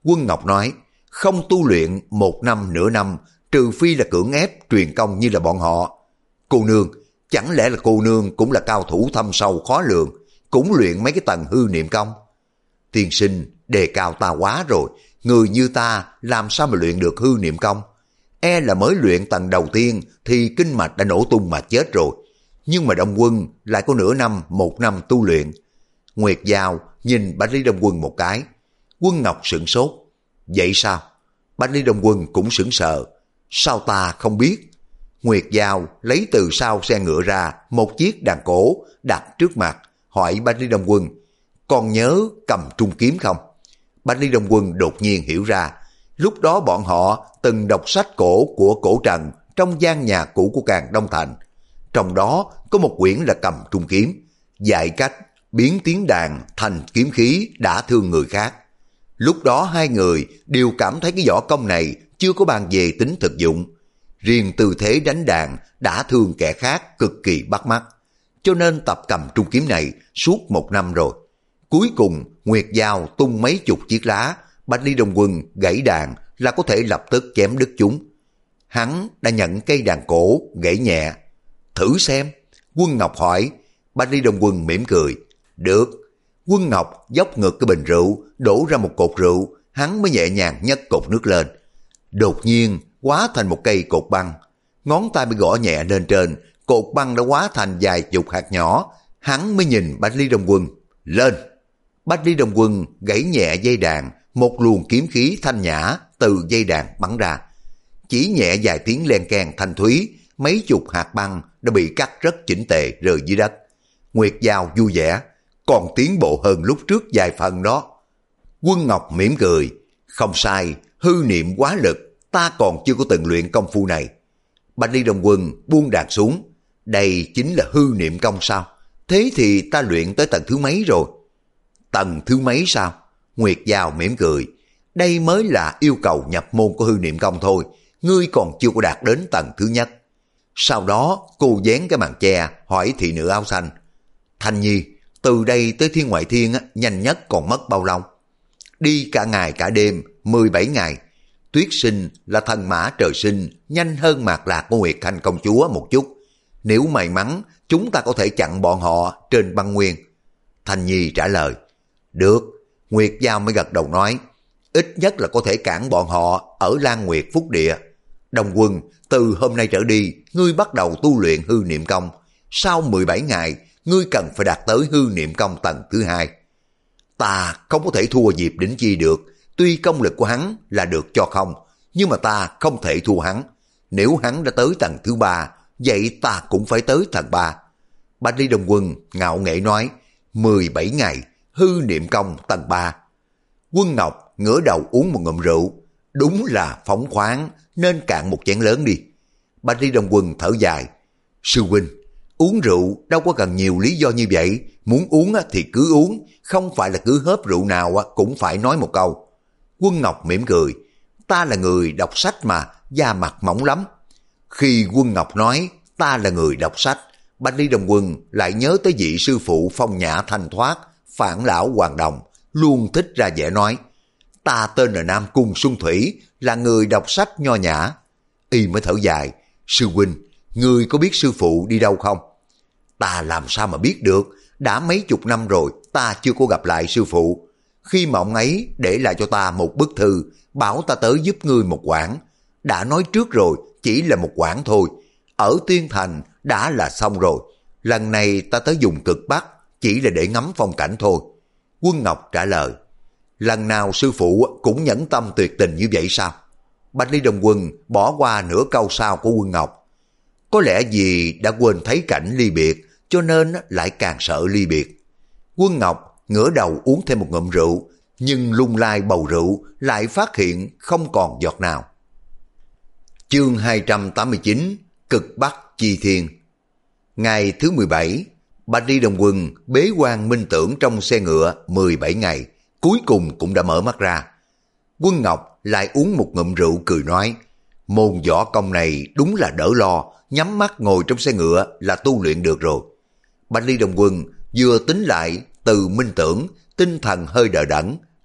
Quân Ngọc nói, không tu luyện một năm nửa năm, trừ phi là cưỡng ép truyền công như là bọn họ. Cô nương, chẳng lẽ là cô nương cũng là cao thủ thâm sâu khó lường, cũng luyện mấy cái tầng hư niệm công? Tiên sinh đề cao ta quá rồi, người như ta làm sao mà luyện được hư niệm công? E là mới luyện tầng đầu tiên thì kinh mạch đã nổ tung mà chết rồi. Nhưng mà Đông Quân lại có nửa năm, một năm tu luyện. Nguyệt Giao nhìn Bạch Lý Đông Quân một cái. Quân Ngọc sửng sốt. Vậy sao? Bạch Lý Đông Quân cũng sửng sợ. Sao ta không biết? Nguyệt Giao lấy từ sau xe ngựa ra một chiếc đàn cổ đặt trước mặt, hỏi Bạch Lý Đông Quân, còn nhớ cầm trung kiếm không? Bạch Lý Đông Quân đột nhiên hiểu ra, lúc đó bọn họ từng đọc sách cổ của Cổ Trần trong gian nhà cũ của Càn Đông Thành. Trong đó có một quyển là cầm trung kiếm, dạy cách biến tiếng đàn thành kiếm khí đã thương người khác. Lúc đó hai người đều cảm thấy cái võ công này chưa có bàn về tính thực dụng. Riêng tư thế đánh đàn đã thương kẻ khác cực kỳ bắt mắt. Cho nên tập cầm trung kiếm này suốt một năm rồi. Cuối cùng Nguyệt Giao tung mấy chục chiếc lá, Bạch Lý Đông Quân gãy đàn là có thể lập tức chém đứt chúng. Hắn đã nhận cây đàn cổ gãy nhẹ. Thử xem. Quân Ngọc hỏi. Bạch Lý Đông Quân mỉm cười. Được. Quân Ngọc dốc ngược cái bình rượu, đổ ra một cột rượu, hắn mới nhẹ nhàng nhấc cột nước lên. Đột nhiên hóa thành một cây cột băng. Ngón tay bị gõ nhẹ lên trên, cột băng đã hóa thành vài chục hạt nhỏ. Hắn mới nhìn Bạch Lý Đông Quân. Lên. Bạch Lý Đông Quân gãy nhẹ dây đàn, một luồng kiếm khí thanh nhã từ dây đàn bắn ra. Chỉ nhẹ vài tiếng len keng thanh thúy, mấy chục hạt băng đã bị cắt rất chỉnh tề rơi dưới đất. Nguyệt Giao vui vẻ, còn tiến bộ hơn lúc trước vài phần đó. Quân Ngọc mỉm cười, không sai, hư niệm quá lực, ta còn chưa có từng luyện công phu này. Bạch Lý Đông Quân buông đàn xuống, đây chính là hư niệm công sao? Thế thì ta luyện tới tầng thứ mấy rồi? Tầng thứ mấy sao? Nguyệt Giao mỉm cười, đây mới là yêu cầu nhập môn của hư niệm công thôi, ngươi còn chưa có đạt đến tầng thứ nhất. Sau đó cô dán cái màn che hỏi thị nữ áo xanh, Thanh Nhi, từ đây tới Thiên Ngoại Thiên nhanh nhất còn mất bao lâu? Đi cả ngày cả đêm, mười bảy ngày. Tuyết Sinh là thần mã trời sinh, nhanh hơn Mạc Lạc của Nguyệt Khanh công chúa một chút. Nếu may mắn, chúng ta có thể chặn bọn họ trên băng nguyên. Thanh Nhi trả lời, được. Nguyệt Giao mới gật đầu nói, ít nhất là có thể cản bọn họ ở Lan Nguyệt Phúc Địa. Đông Quân, từ hôm nay trở đi, ngươi bắt đầu tu luyện hư niệm công. Sau mười bảy ngày, ngươi cần phải đạt tới hư niệm công tầng thứ hai. Ta không có thể thua Diệp Đỉnh Chi được, tuy công lực của hắn là được cho không, nhưng mà ta không thể thua hắn. Nếu hắn đã tới tầng thứ ba, vậy ta cũng phải tới tầng ba. Bạch Lý Đông Quân ngạo nghễ nói, mười bảy ngày, hư niệm công tầng ba. Quân Ngọc ngửa đầu uống một ngụm rượu, đúng là phóng khoáng, nên cạn một chén lớn đi. Bạch Lý Đông Quân thở dài, sư huynh, uống rượu đâu có cần nhiều lý do như vậy, muốn uống thì cứ uống, không phải là cứ hớp rượu nào cũng phải nói một câu. Quân Ngọc mỉm cười, ta là người đọc sách mà, da mặt mỏng lắm. Khi Quân Ngọc nói ta là người đọc sách, Bạch Lý Đông Quân lại nhớ tới vị sư phụ phong nhã thanh thoát, Phản Lão Hoàng Đồng, luôn thích ra vẻ nói, ta tên là Nam Cung Xuân Thủy, là người đọc sách nho nhã. Y mới thở dài, sư huynh, ngươi có biết sư phụ đi đâu không? Ta làm sao mà biết được, đã mấy chục năm rồi ta chưa có gặp lại sư phụ. Khi mà ông ấy để lại cho ta một bức thư, bảo ta tới giúp ngươi một quãng. Đã nói trước rồi, chỉ là một quãng thôi. Ở Tiên Thành đã là xong rồi. Lần này ta tới vùng cực Bắc, chỉ là để ngắm phong cảnh thôi. Quân Ngọc trả lời, lần nào sư phụ cũng nhẫn tâm tuyệt tình như vậy sao? Bạch Lý Đông Quân bỏ qua nửa câu sau của Quân Ngọc. Có lẽ vì đã quên thấy cảnh ly biệt, cho nên lại càng sợ ly biệt. Quân Ngọc ngửa đầu uống thêm một ngụm rượu, nhưng lung lai bầu rượu lại phát hiện không còn giọt nào. Chương hai trăm tám mươi chín, Cực Bắc Chi Thiên. Ngày thứ mười bảy, Bạch Lý Đông Quân bế quan minh tưởng trong xe ngựa mười bảy ngày, cuối cùng cũng đã mở mắt ra. Quân Ngọc lại uống một ngụm rượu cười nói, môn võ công này đúng là đỡ lo, nhắm mắt ngồi trong xe ngựa là tu luyện được rồi. Bạch Lý Đông Quân vừa tính lại từ minh tưởng, tinh thần hơi đờ đẫn,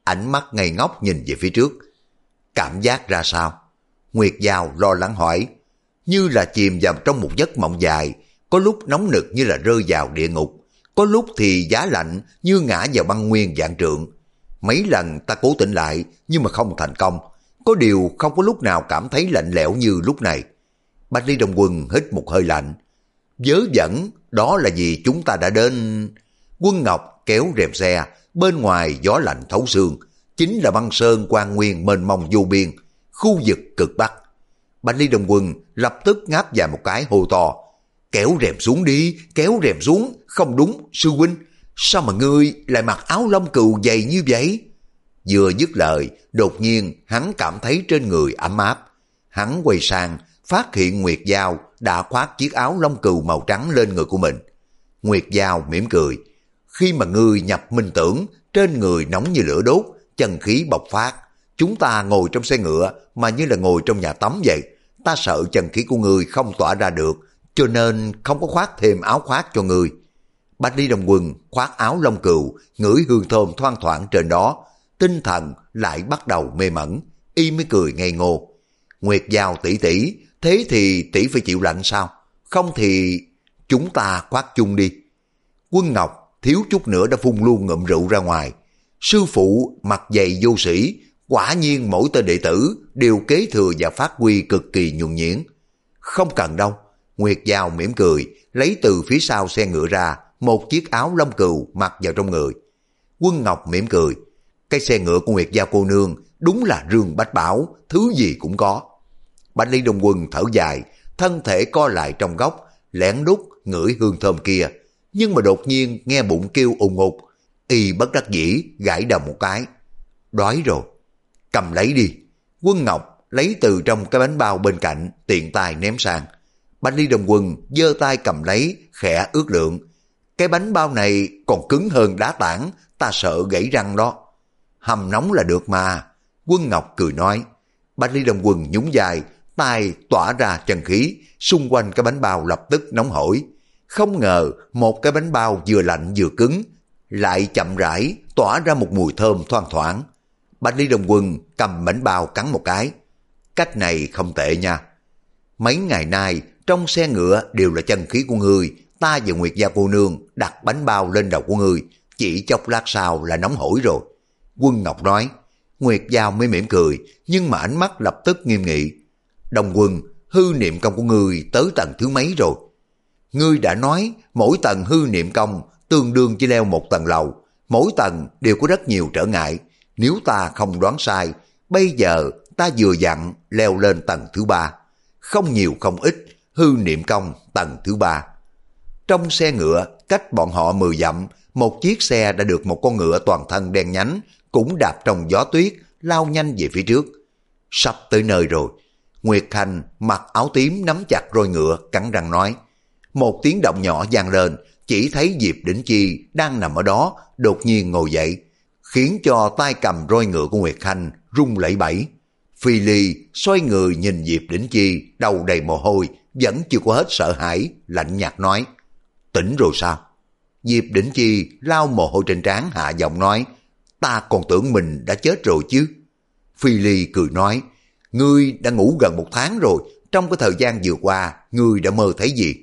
ánh mắt ngây ngốc nhìn về phía trước. Cảm giác ra sao? Nguyệt Giao lo lắng hỏi. Như là chìm vào trong một giấc mộng dài, có lúc nóng nực như là rơi vào địa ngục, có lúc thì giá lạnh như ngã vào băng nguyên vạn trượng. Mấy lần ta cố tỉnh lại nhưng mà không thành công, có điều không có lúc nào cảm thấy lạnh lẽo như lúc này. Bạch Ly Đồng Quân hít một hơi lạnh. Vớ vẩn, đó là vì chúng ta đã đến... Quân Ngọc kéo rèm xe, bên ngoài gió lạnh thấu xương, chính là băng sơn quang nguyên mênh mông vô biên, khu vực cực Bắc. Bạch Ly Đồng Quân lập tức ngáp dài một cái hô to. Kéo rèm xuống đi, kéo rèm xuống, không đúng, sư huynh, sao mà ngươi lại mặc áo lông cừu dày như vậy? Vừa dứt lời, đột nhiên hắn cảm thấy trên người ấm áp. Hắn quay sang, phát hiện Nguyệt Giao đã khoác chiếc áo lông cừu màu trắng lên người của mình. Nguyệt Giao mỉm cười. Khi mà ngươi nhập minh tưởng, trên người nóng như lửa đốt, chân khí bộc phát. Chúng ta ngồi trong xe ngựa mà như là ngồi trong nhà tắm vậy. Ta sợ chân khí của ngươi không tỏa ra được, cho nên không có khoác thêm áo khoác cho ngươi. Bạch Ly Đồng Quân khoác áo lông cừu, ngửi hương thơm thoang thoảng trên đó, tinh thần lại bắt đầu mê mẩn, y mới cười ngây ngô. Nguyệt Giao tỷ tỷ, thế thì tỷ phải chịu lạnh sao? Không thì chúng ta khoác chung đi. Quân Ngọc thiếu chút nữa đã phun luôn ngụm rượu ra ngoài. Sư phụ mặt dày vô sĩ, quả nhiên mỗi tên đệ tử đều kế thừa và phát huy cực kỳ nhuần nhuyễn. Không cần đâu. Nguyệt Giao mỉm cười, lấy từ phía sau xe ngựa ra một chiếc áo lông cừu mặc vào trong người. Quân Ngọc mỉm cười. Cái xe ngựa của Nguyệt Giao cô nương đúng là rương bách bảo, thứ gì cũng có. Bạch Ly Đồng Quân thở dài, thân thể co lại trong góc, lén lút ngửi hương thơm kia. Nhưng mà đột nhiên nghe bụng kêu ùng ục, y bất đắc dĩ gãi đầu một cái. Đói rồi, cầm lấy đi. Quân Ngọc lấy từ trong cái bánh bao bên cạnh, tiện tay ném sang. Bạch Ly Đồng Quân giơ tay cầm lấy, khẽ ước lượng. Cái bánh bao này còn cứng hơn đá tảng, ta sợ gãy răng đó. Hầm nóng là được mà. Quân Ngọc cười nói. Bạch Ly Đồng Quân nhún vai, tay tỏa ra chân khí, xung quanh cái bánh bao lập tức nóng hổi. Không ngờ một cái bánh bao vừa lạnh vừa cứng, lại chậm rãi tỏa ra một mùi thơm thoang thoảng. Bạch Ly Đồng Quân cầm bánh bao cắn một cái. Cách này không tệ nha. Mấy ngày nay trong xe ngựa đều là chân khí của ngươi, ta và Nguyệt Gia cô nương đặt bánh bao lên đầu của ngươi, chỉ chốc lát sau là nóng hổi rồi. Quân Ngọc nói. Nguyệt Giao mới mỉm cười, nhưng mà ánh mắt lập tức nghiêm nghị. Đồng Quân, hư niệm công của ngươi tới tầng thứ mấy rồi? Ngươi đã nói mỗi tầng hư niệm công tương đương chỉ leo một tầng lầu, mỗi tầng đều có rất nhiều trở ngại. Nếu ta không đoán sai, bây giờ ta vừa dặn leo lên tầng thứ ba. Không nhiều không ít, hư niệm công tầng thứ ba. Trong xe ngựa, cách bọn họ mười dặm, một chiếc xe đã được một con ngựa toàn thân đen nhánh, cũng đạp trong gió tuyết, lao nhanh về phía trước. Sắp tới nơi rồi. Nguyệt Khanh mặc áo tím nắm chặt roi ngựa, cắn răng nói. Một tiếng động nhỏ vang lên, chỉ thấy Diệp Đỉnh Chi đang nằm ở đó, đột nhiên ngồi dậy, khiến cho tay cầm roi ngựa của Nguyệt Khanh rung lẩy bẩy. Phi Ly xoay người nhìn Diệp Đỉnh Chi, đầu đầy mồ hôi, vẫn chưa có hết sợ hãi, lạnh nhạt nói. Tỉnh rồi sao? Diệp Đỉnh Chi lau mồ hôi trên trán, hạ giọng nói. Ta còn tưởng mình đã chết rồi chứ. Phi Ly cười nói. Ngươi đã ngủ gần một tháng rồi, trong cái thời gian vừa qua, ngươi đã mơ thấy gì?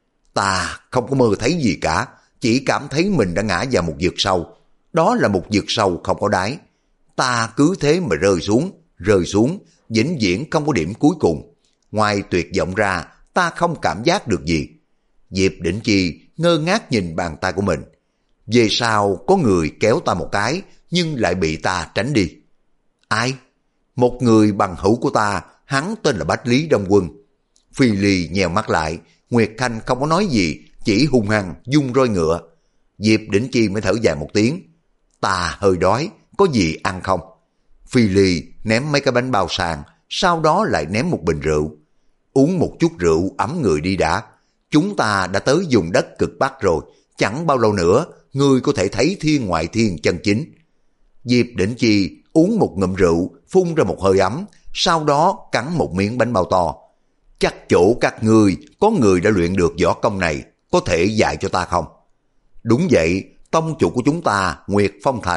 Ta không có mơ thấy gì cả, chỉ cảm thấy mình đã ngã vào một vực sâu. Đó là một vực sâu không có đáy. Ta cứ thế mà rơi xuống, rơi xuống, vĩnh viễn không có điểm cuối cùng. Ngoài tuyệt vọng ra, ta không cảm giác được gì. Diệp Đỉnh Chi ngơ ngác nhìn bàn tay của mình. Về sau có người kéo ta một cái, nhưng lại bị ta tránh đi. Ai? Một người bằng hữu của ta, hắn tên là Bách Lý Đông Quân. Phi Ly nhèo mắt lại, Nguyệt Khanh không có nói gì, chỉ hung hăng dung roi ngựa. Diệp Đỉnh Chi mới thở dài một tiếng. Ta hơi đói, có gì ăn không? Phi Ly ném mấy cái bánh bao sàn, sau đó lại ném một bình rượu. Uống một chút rượu ấm người đi đã. Chúng ta đã tới vùng đất cực Bắc rồi, chẳng bao lâu nữa, ngươi có thể thấy thiên ngoại thiên chân chính. Diệp Đỉnh Chi uống một ngụm rượu, phun ra một hơi ấm, sau đó cắn một miếng bánh bao to. Chắc chỗ các ngươi có người đã luyện được võ công này, có thể dạy cho ta không? Đúng vậy, tông chủ của chúng ta, Nguyệt Phong Thành,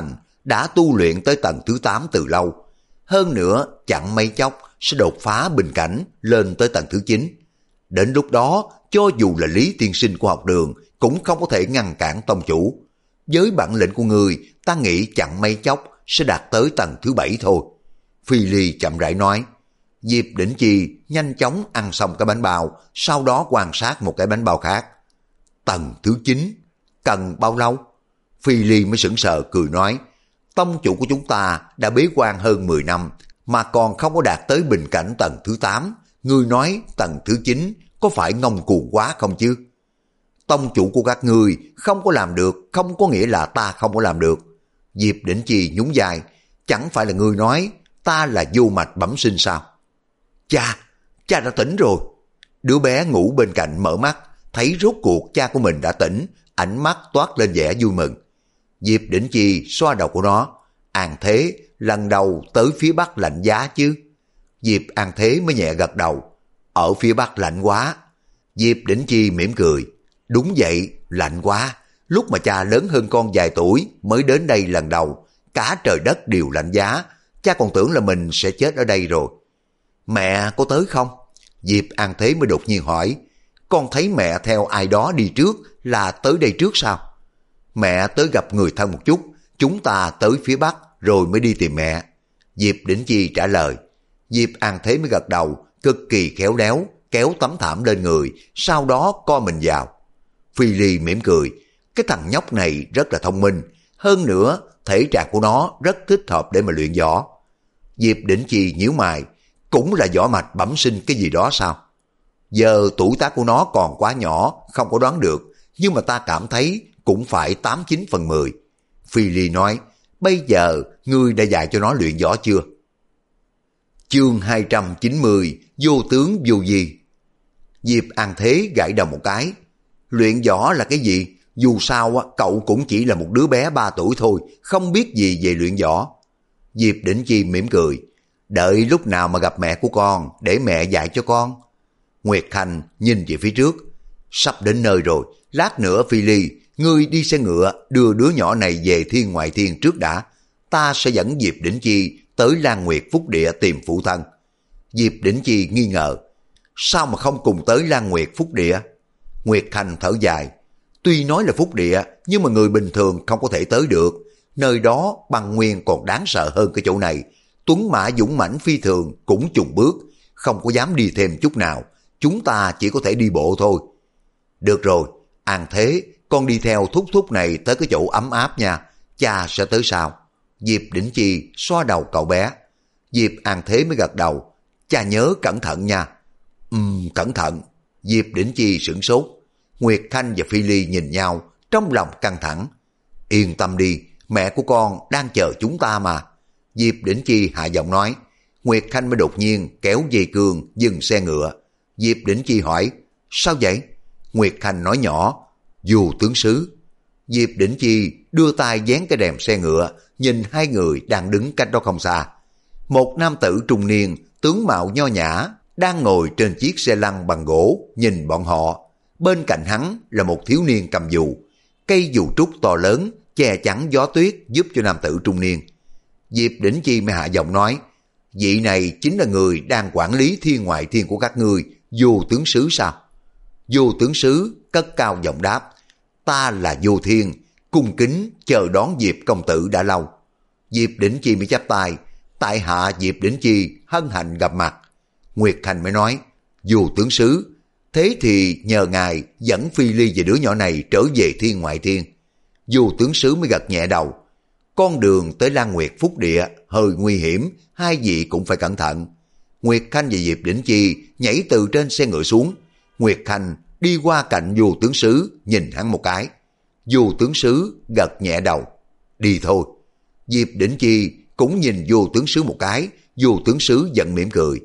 đã tu luyện tới tầng thứ tám từ lâu. Hơn nữa, chẳng mấy chốc sẽ đột phá bình cảnh lên tới tầng thứ chín. Đến lúc đó, cho dù là Lý tiên sinh của học đường cũng không có thể ngăn cản tông chủ. Với bản lĩnh của người, ta nghĩ chẳng mấy chốc sẽ đạt tới tầng thứ bảy thôi. Phi Ly chậm rãi nói. Diệp Đỉnh Chi nhanh chóng ăn xong cái bánh bao, sau đó quan sát một cái bánh bao khác. Tầng thứ chín, cần bao lâu? Phi Ly mới sững sờ cười nói. Tông chủ của chúng ta đã bế quan hơn mười năm, mà còn không có đạt tới bình cảnh tầng thứ tám. Ngươi nói tầng thứ chín có phải ngông cuồng quá không chứ? Tông chủ của các ngươi không có làm được, không có nghĩa là ta không có làm được. Diệp Đỉnh Chi nhún vai. Chẳng phải là ngươi nói ta là vô mạch bẩm sinh sao? Cha, cha đã tỉnh rồi. Đứa bé ngủ bên cạnh mở mắt, thấy rốt cuộc cha của mình đã tỉnh, ánh mắt toát lên vẻ vui mừng. Diệp Đỉnh Chi xoa đầu của nó. An Thế lần đầu tới phía Bắc lạnh giá chứ? Diệp An Thế mới nhẹ gật đầu. Ở phía Bắc lạnh quá. Diệp Đỉnh Chi mỉm cười. Đúng vậy, lạnh quá. Lúc mà cha lớn hơn con vài tuổi mới đến đây lần đầu, cả trời đất đều lạnh giá. Cha còn tưởng là mình sẽ chết ở đây rồi. Mẹ có tới không? Diệp An Thế mới đột nhiên hỏi. Con thấy mẹ theo ai đó đi trước là tới đây trước sao? Mẹ tới gặp người thân một chút, chúng ta tới phía Bắc rồi mới đi tìm mẹ. Diệp Đỉnh Chi trả lời. Diệp An Thế mới gật đầu, cực kỳ khéo léo, kéo tấm thảm lên người, sau đó co mình vào. Phi Ly mỉm cười. Cái thằng nhóc này rất là thông minh, hơn nữa thể trạng của nó rất thích hợp để mà luyện võ. Diệp Đỉnh Chi nhíu mày. Cũng là võ mạch bẩm sinh cái gì đó sao? Giờ tuổi tác của nó còn quá nhỏ, không có đoán được, nhưng mà ta cảm thấy cũng phải tám chín phần mười. Phi Ly nói. Bây giờ ngươi đã dạy cho nó luyện võ chưa? Chương hai trăm chín mươi. Vô tướng vô gì? Diệp An Thế gãi đầu một cái. Luyện võ là cái gì? Dù sao cậu cũng chỉ là một đứa bé ba tuổi thôi, không biết gì về luyện võ. Diệp Đỉnh Chi mỉm cười. Đợi lúc nào mà gặp mẹ của con để mẹ dạy cho con. Nguyệt Khanh nhìn về phía trước. Sắp đến nơi rồi, lát nữa Phi Ly, ngươi đi xe ngựa đưa đứa nhỏ này về thiên ngoại thiên trước đã. Ta sẽ dẫn Diệp Đỉnh Chi tới Lan Nguyệt Phúc Địa tìm phụ thân. Diệp Đỉnh Chi nghi ngờ. Sao mà không cùng tới Lan Nguyệt Phúc Địa? Nguyệt Khanh thở dài. Tuy nói là Phúc Địa, nhưng mà người bình thường không có thể tới được. Nơi đó băng nguyên còn đáng sợ hơn cái chỗ này. Tuấn mã dũng mãnh phi thường cũng chùng bước, không có dám đi thêm chút nào. Chúng ta chỉ có thể đi bộ thôi. Được rồi, An Thế, con đi theo thúc thúc này tới cái chỗ ấm áp nha. Cha sẽ tới sau. Diệp Đỉnh Chi xoa đầu cậu bé. Diệp An Thế mới gật đầu. Cha nhớ cẩn thận nha. Ừm, cẩn thận. Diệp Đỉnh Chi sửng sốt. Nguyệt Khanh và Phi Ly nhìn nhau, trong lòng căng thẳng. Yên tâm đi, mẹ của con đang chờ chúng ta mà. Diệp Đỉnh Chi hạ giọng nói. Nguyệt Khanh mới đột nhiên kéo dây cương dừng xe ngựa. Diệp Đỉnh Chi hỏi. Sao vậy? Nguyệt Khanh nói nhỏ. Dù tướng sứ. Diệp Đỉnh Chi đưa tay dán cái đèn xe ngựa, nhìn hai người đang đứng cách đó không xa. Một nam tử trung niên, tướng mạo nho nhã, đang ngồi trên chiếc xe lăn bằng gỗ, nhìn bọn họ. Bên cạnh hắn là một thiếu niên cầm dù. Cây dù trúc to lớn, che chắn gió tuyết giúp cho nam tử trung niên. Diệp Đỉnh Chi mới hạ giọng nói. Vị này chính là người đang quản lý thiên ngoại thiên của các ngươi, Vô tướng sứ sao? Vô tướng sứ cất cao giọng đáp. Ta là Vô Thiên, cung kính chờ đón Diệp công tử đã lâu. Diệp Đỉnh Chi mới chắp tay. Tại hạ Diệp Đỉnh Chi hân hạnh gặp mặt. Nguyệt Khanh mới nói. Vô tướng sứ, thế thì nhờ ngài dẫn Phi Ly và đứa nhỏ này trở về thiên ngoại thiên. Vô tướng sứ mới gật nhẹ đầu. Con đường tới Lan Nguyệt Phúc Địa hơi nguy hiểm, hai vị cũng phải cẩn thận. Nguyệt Khanh và Diệp Đỉnh Chi nhảy từ trên xe ngựa xuống. Nguyệt Khanh đi qua cạnh Vô tướng sứ, nhìn hắn một cái. Vô tướng sứ gật nhẹ đầu. Đi thôi. Diệp Đỉnh Chi cũng nhìn Vô tướng sứ một cái. Vô tướng sứ giận mỉm cười.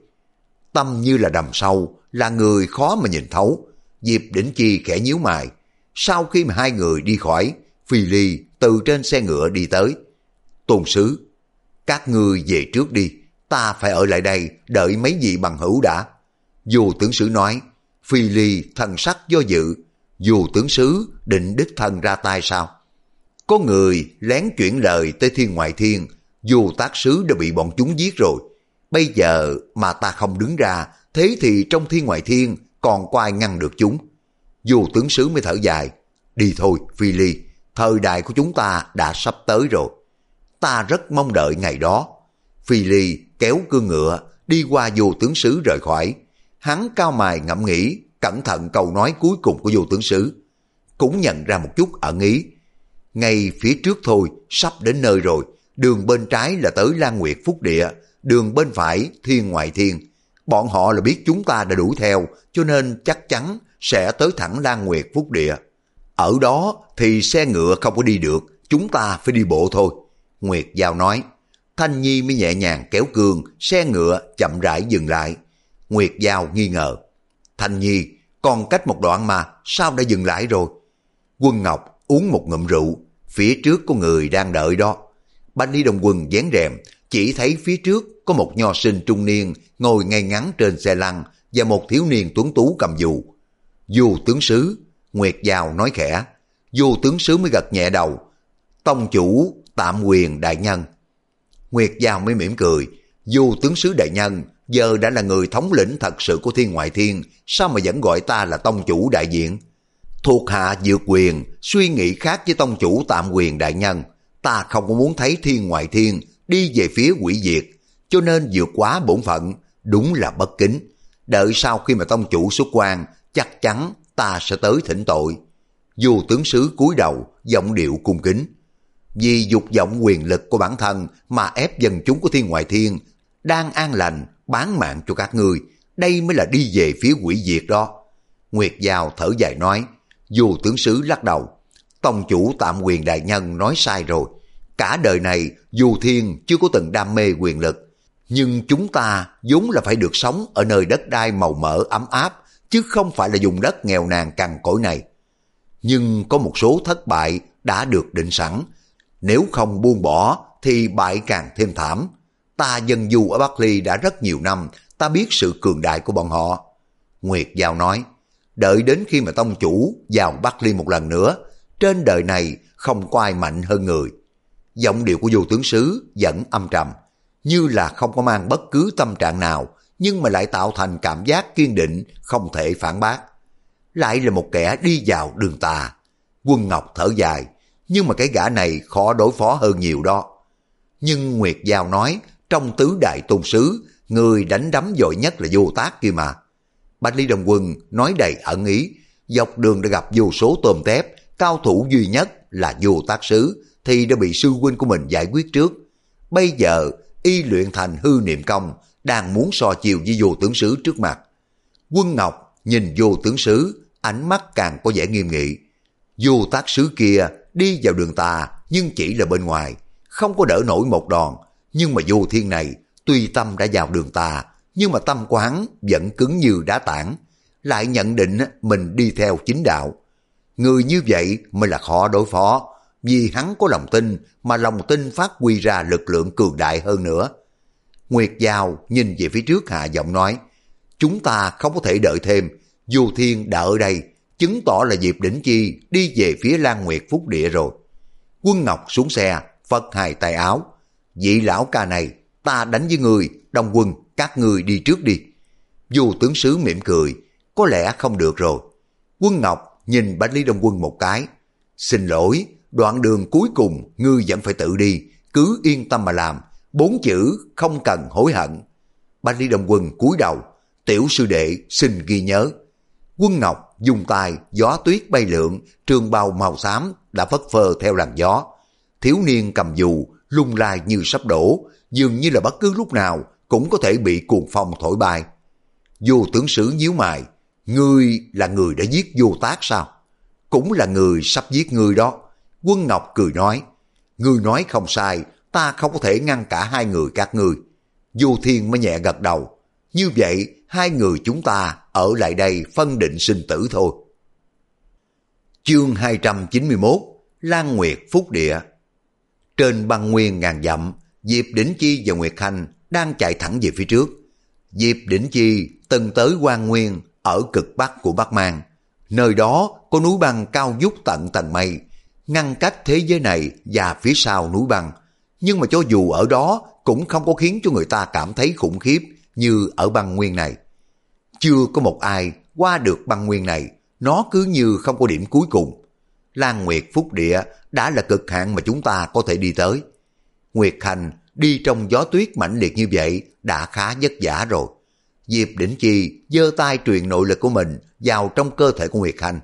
Tâm như là đầm sâu, là người khó mà nhìn thấu. Diệp Đỉnh Chi khẽ nhíu mày. Sau khi mà hai người đi khỏi, Phi Ly từ trên xe ngựa đi tới. Tôn sứ, các ngươi về trước đi, ta phải ở lại đây đợi mấy vị bằng hữu đã. Vô tướng sứ nói. Phi Ly thần sắc do dự. Vô tướng sứ định đích thân ra tay sao? Có người lén chuyển lời tới thiên ngoại thiên, Vô Tác Sứ đã bị bọn chúng giết rồi. Bây giờ mà ta không đứng ra, thế thì trong thiên ngoại thiên còn có ai ngăn được chúng? Vô Tướng Sứ mới thở dài. Đi thôi Phi Ly, thời đại của chúng ta đã sắp tới rồi. Ta rất mong đợi ngày đó. Phi Ly kéo cương ngựa đi qua Vô Tướng Sứ rời khỏi. Hắn cao mày ngẫm nghĩ, cẩn thận câu nói cuối cùng của Vô Tướng Sứ. Cũng nhận ra một chút ẩn ý. Ngay phía trước thôi, sắp đến nơi rồi. Đường bên trái là tới Lan Nguyệt Phúc Địa, đường bên phải thiên ngoại thiên. Bọn họ là biết chúng ta đã đuổi theo, cho nên chắc chắn sẽ tới thẳng Lan Nguyệt Phúc Địa. Ở đó thì xe ngựa không có đi được, chúng ta phải đi bộ thôi. Nguyệt Giao nói. Thanh Nhi mới nhẹ nhàng kéo cương, xe ngựa chậm rãi dừng lại. Nguyệt Giao nghi ngờ. Thanh Nhi, còn cách một đoạn mà, sao đã dừng lại rồi? Quân Ngọc uống một ngụm rượu, phía trước có người đang đợi đó. Bạch Ly Đồng Quân vén rèm, chỉ thấy phía trước có một nho sinh trung niên ngồi ngay ngắn trên xe lăn và một thiếu niên tuấn tú cầm dù. Vô Tướng Sứ, Nguyệt Giao nói khẽ. Vô Tướng Sứ mới gật nhẹ đầu. Tông chủ Tạm Quyền đại nhân. Nguyệt Giao mới mỉm cười. Vô Tướng Sứ đại nhân, giờ đã là người thống lĩnh thật sự của thiên ngoại thiên, sao mà vẫn gọi ta là tông chủ đại diện? Thuộc hạ Dược Quyền suy nghĩ khác với tông chủ Tạm Quyền đại nhân. Ta không có muốn thấy thiên ngoại thiên đi về phía hủy diệt, cho nên vượt quá bổn phận, đúng là bất kính. Đợi sau khi mà tông chủ xuất quan, chắc chắn ta sẽ tới thỉnh tội. Vô Tướng Sứ cúi đầu, giọng điệu cung kính. Vì dục vọng quyền lực của bản thân mà ép dân chúng của thiên ngoại thiên đang an lành bán mạng cho các ngươi, đây mới là đi về phía hủy diệt đó. Nguyệt Giao thở dài nói. Vô Tướng Sứ lắc đầu. Tông chủ Tạm Quyền đại nhân nói sai rồi. Cả đời này dù thiên chưa có từng đam mê quyền lực, nhưng chúng ta vốn là phải được sống ở nơi đất đai màu mỡ ấm áp, chứ không phải là vùng đất nghèo nàn cằn cỗi này. Nhưng có một số thất bại đã được định sẵn, nếu không buông bỏ thì bại càng thêm thảm. Ta dân du ở Bắc Ly đã rất nhiều năm, ta biết sự cường đại của bọn họ. Nguyệt Giao nói. Đợi đến khi mà tông chủ vào Bắc Ly một lần nữa, trên đời này không có ai mạnh hơn người. Giọng điệu của Vô Tướng Sứ vẫn âm trầm, như là không có mang bất cứ tâm trạng nào, nhưng mà lại tạo thành cảm giác kiên định không thể phản bác. Lại là một kẻ đi vào đường tà. Quân Ngọc thở dài, nhưng mà cái gã này khó đối phó hơn nhiều đó. Nhưng Nguyệt Giao nói, trong tứ đại tôn sứ, người đánh đấm giỏi nhất là Vô Tác kia mà. Bạch Ly Đồng Quân nói đầy ẩn ý, dọc đường đã gặp vô số tôm tép, cao thủ duy nhất là Vô Tác Sứ thì đã bị sư huynh của mình giải quyết trước. Bây giờ y luyện thành hư niệm công, đang muốn so chiều với Vô Tướng Sứ trước mặt. Quân Ngọc nhìn Vô Tướng Sứ, ánh mắt càng có vẻ nghiêm nghị. Vô Tác Sứ kia đi vào đường tà nhưng chỉ là bên ngoài, không có đỡ nổi một đòn. Nhưng mà Vô Thiên này tuy tâm đã vào đường tà, nhưng mà tâm của hắn vẫn cứng như đá tảng, lại nhận định mình đi theo chính đạo. Người như vậy mới là khó đối phó, vì hắn có lòng tin, mà lòng tin phát huy ra lực lượng cường đại hơn nữa. Nguyệt Giao nhìn về phía trước hạ giọng nói. Chúng ta không có thể đợi thêm, Vô Thiên đã ở đây, chứng tỏ là Diệp Đỉnh Chi đi về phía Lan Nguyệt Phúc Địa rồi. Quân Ngọc xuống xe, phất hai tay áo. Vị lão ca này, ta đánh với người, Đông Quân, các người đi trước đi. Vô Tướng Sứ mỉm cười, có lẽ không được rồi. Quân Ngọc nhìn Bạch Ly Đông Quân một cái. Xin lỗi, đoạn đường cuối cùng ngươi vẫn phải tự đi, cứ yên tâm mà làm, bốn chữ không cần hối hận. Bạch Ly Đông Quân cúi đầu. Tiểu sư đệ xin ghi nhớ. Quân Ngọc dùng tay, gió tuyết bay lượn, trường bào màu xám đã phất phơ theo làn gió. Thiếu niên cầm dù lung lai như sắp đổ, dường như là bất cứ lúc nào cũng có thể bị cuồng phong thổi bay. Vô Tướng Sứ nhíu mày. Ngươi là người đã giết Vô Tác sao? Cũng là người sắp giết ngươi đó. Quân Ngọc cười nói. Ngươi nói không sai, ta không có thể ngăn cả hai người các ngươi. Vô Thiên mới nhẹ gật đầu. Như vậy hai người chúng ta ở lại đây phân định sinh tử thôi. Chương hai trăm chín mươi mốt. Lan Nguyệt Phúc Địa. Trên băng nguyên ngàn dặm, Diệp Đỉnh Chi và Nguyệt Khanh đang chạy thẳng về phía trước. Diệp Đỉnh Chi từng tới Hoang Nguyên ở cực bắc của Bắc Mang. Nơi đó có núi băng cao vút tận tầng mây, ngăn cách thế giới này và phía sau núi băng. Nhưng mà cho dù ở đó cũng không có khiến cho người ta cảm thấy khủng khiếp như ở băng nguyên này. Chưa có một ai qua được băng nguyên này, nó cứ như không có điểm cuối cùng. Lan Nguyệt Phúc Địa đã là cực hạn mà chúng ta có thể đi tới. Nguyệt Khanh đi trong gió tuyết mãnh liệt như vậy đã khá vất vả rồi. Diệp Đỉnh Chi giơ tay truyền nội lực của mình vào trong cơ thể của Nguyệt Khanh.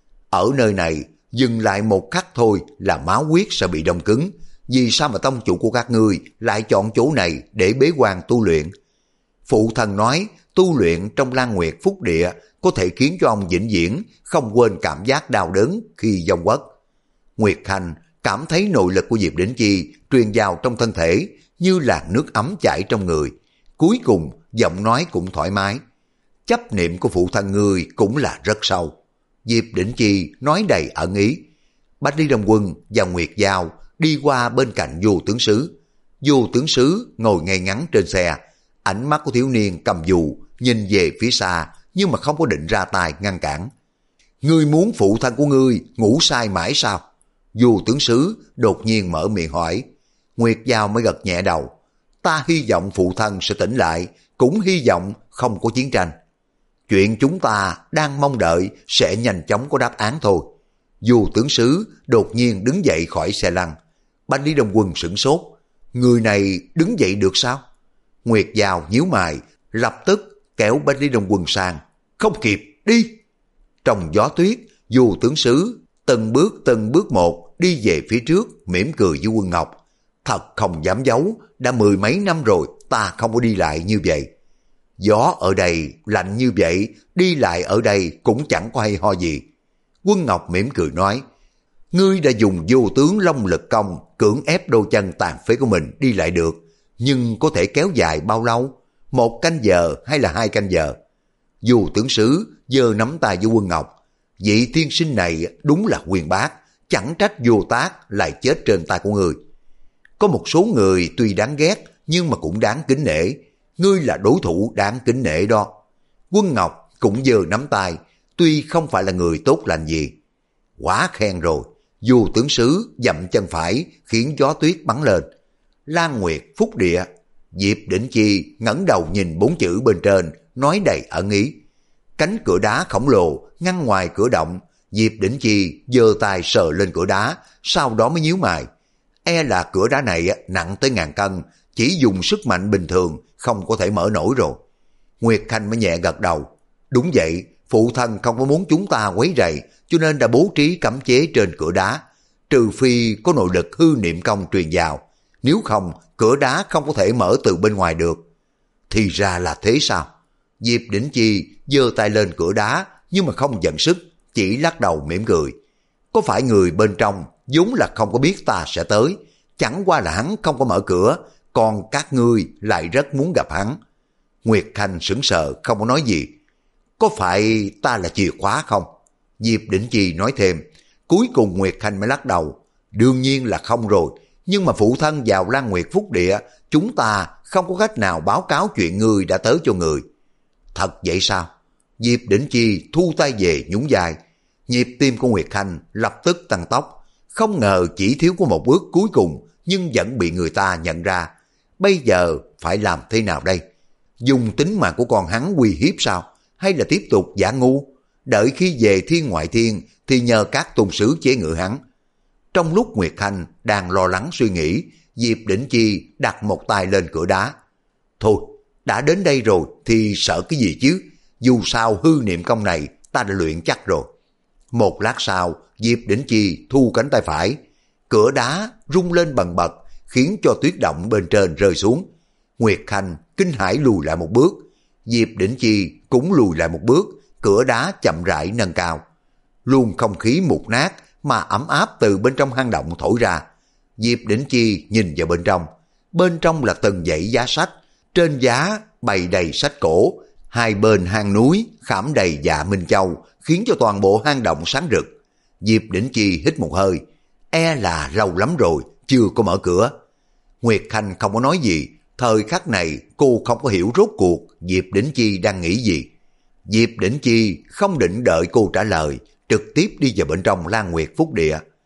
Ở nơi này, dừng lại một khắc thôi là máu huyết sẽ bị đông cứng. Vì sao mà tông chủ của các ngươi lại chọn chỗ này để bế quan tu luyện? Phụ thân nói tu luyện trong Lan Nguyệt Phúc Địa có thể khiến cho ông vĩnh viễn không quên cảm giác đau đớn khi vong quốc. Nguyệt Khanh cảm thấy nội lực của Diệp Đỉnh Chi truyền vào trong thân thể như là nước ấm chảy trong người. Cuối cùng giọng nói cũng thoải mái. Chấp niệm của phụ thân ngươi cũng là rất sâu. Diệp Đỉnh Chi nói đầy ẩn ý. Bách Lý Đông Quân và Nguyệt Giao đi qua bên cạnh Vô Tướng Sứ. Vô Tướng Sứ ngồi ngay ngắn trên xe. Ánh mắt của thiếu niên cầm dù nhìn về phía xa nhưng mà không có định ra tay ngăn cản. Ngươi muốn phụ thân của ngươi ngủ say mãi sao? Vô Tướng Sứ đột nhiên mở miệng hỏi. Nguyệt Giao mới gật nhẹ đầu. Ta hy vọng phụ thân sẽ tỉnh lại, cũng hy vọng không có chiến tranh. Chuyện chúng ta đang mong đợi sẽ nhanh chóng có đáp án thôi. Vô Tướng Sứ đột nhiên đứng dậy khỏi xe lăn. Bách Lý Đông Quân sửng sốt. Người này đứng dậy được sao? Nguyệt Giao nhíu mày, lập tức kéo Bách Lý Đông Quân sang. Không kịp, đi! Trong gió tuyết, Vô Tướng Sứ từng bước từng bước một đi về phía trước, mỉm cười với Quân Ngọc. Thật không dám giấu, đã mười mấy năm rồi ta không có đi lại như vậy. Gió ở đây lạnh như vậy, đi lại ở đây cũng chẳng có hay ho gì. Quân Ngọc mỉm cười nói, ngươi đã dùng vô tướng long lực công cưỡng ép đôi chân tàn phế của mình đi lại được, nhưng có thể kéo dài bao lâu? Một canh giờ hay là hai canh giờ? Vô Tướng Sứ giơ nắm tay với Quân Ngọc. Vị tiên sinh này đúng là quyền bác, chẳng trách Vô Tác lại chết trên tay của ngươi. Có một số người tuy đáng ghét nhưng mà cũng đáng kính nể. Ngươi là đối thủ đáng kính nể đó. Quân Ngọc cũng giơ nắm tay, tuy không phải là người tốt lành gì. Quá khen rồi. Vô Tướng Sứ dậm chân phải khiến gió tuyết bắn lên. Lan Nguyệt Phúc Địa. Diệp Đỉnh Chi ngẩng đầu nhìn bốn chữ bên trên, nói đầy ẩn ý. Cánh cửa đá khổng lồ ngăn ngoài cửa động. Diệp Đỉnh Chi giơ tay sờ lên cửa đá, sau đó mới nhíu mày. E là cửa đá này nặng tới ngàn cân, chỉ dùng sức mạnh bình thường không có thể mở nổi rồi. Nguyệt Khanh mới nhẹ gật đầu. Đúng vậy, phụ thân không có muốn chúng ta quấy rầy, cho nên đã bố trí cấm chế trên cửa đá. Trừ phi có nội lực hư niệm công truyền vào, nếu không cửa đá không có thể mở từ bên ngoài được. Thì ra là thế sao? Diệp Đỉnh Chi giơ tay lên cửa đá nhưng mà không dần sức, chỉ lắc đầu mỉm cười. Có phải người bên trong vốn là không có biết ta sẽ tới, chẳng qua là hắn không có mở cửa, còn các ngươi lại rất muốn gặp hắn. Nguyệt Khanh sững sờ không có nói gì. Có phải ta là chìa khóa không? Diệp Đỉnh Chi nói thêm. Cuối cùng Nguyệt Khanh mới lắc đầu. Đương nhiên là không rồi, nhưng mà phụ thân vào Lan Nguyệt Phúc Địa, chúng ta không có cách nào báo cáo chuyện ngươi đã tới cho người. Thật vậy sao? Diệp Đỉnh Chi thu tay về nhún vai. Nhịp tim của Nguyệt Khanh lập tức tăng tốc. Không ngờ chỉ thiếu có một bước cuối cùng nhưng vẫn bị người ta nhận ra. Bây giờ phải làm thế nào đây? Dùng tính mạng của con hắn uy hiếp sao? Hay là tiếp tục giả ngu? Đợi khi về thiên ngoại thiên thì nhờ các tôn sứ chế ngự hắn. Trong lúc Nguyệt Khanh đang lo lắng suy nghĩ, Diệp Đỉnh Chi đặt một tay lên cửa đá. Thôi, đã đến đây rồi thì sợ cái gì chứ? Dù sao hư niệm công này ta đã luyện chắc rồi. Một lát sau, Diệp Đỉnh Chi thu cánh tay phải. Cửa đá rung lên bần bật, khiến cho tuyết động bên trên rơi xuống. Nguyệt Khanh kinh hãi lùi lại một bước. Diệp Đỉnh Chi cũng lùi lại một bước, cửa đá chậm rãi nâng cao. Luôn không khí mục nát mà ấm áp từ bên trong hang động thổi ra. Diệp Đỉnh Chi nhìn vào bên trong. Bên trong là từng dãy giá sách. Trên giá bày đầy sách cổ. Hai bên hang núi khảm đầy dạ Minh Châu, khiến cho toàn bộ hang động sáng rực. Diệp Đỉnh Chi hít một hơi. E là lâu lắm rồi chưa có mở cửa. Nguyệt Khanh không có nói gì. Thời khắc này cô không có hiểu rốt cuộc Diệp Đỉnh Chi đang nghĩ gì. Diệp Đỉnh Chi không định đợi cô trả lời, trực tiếp đi vào bên trong Lan Nguyệt Phúc Địa.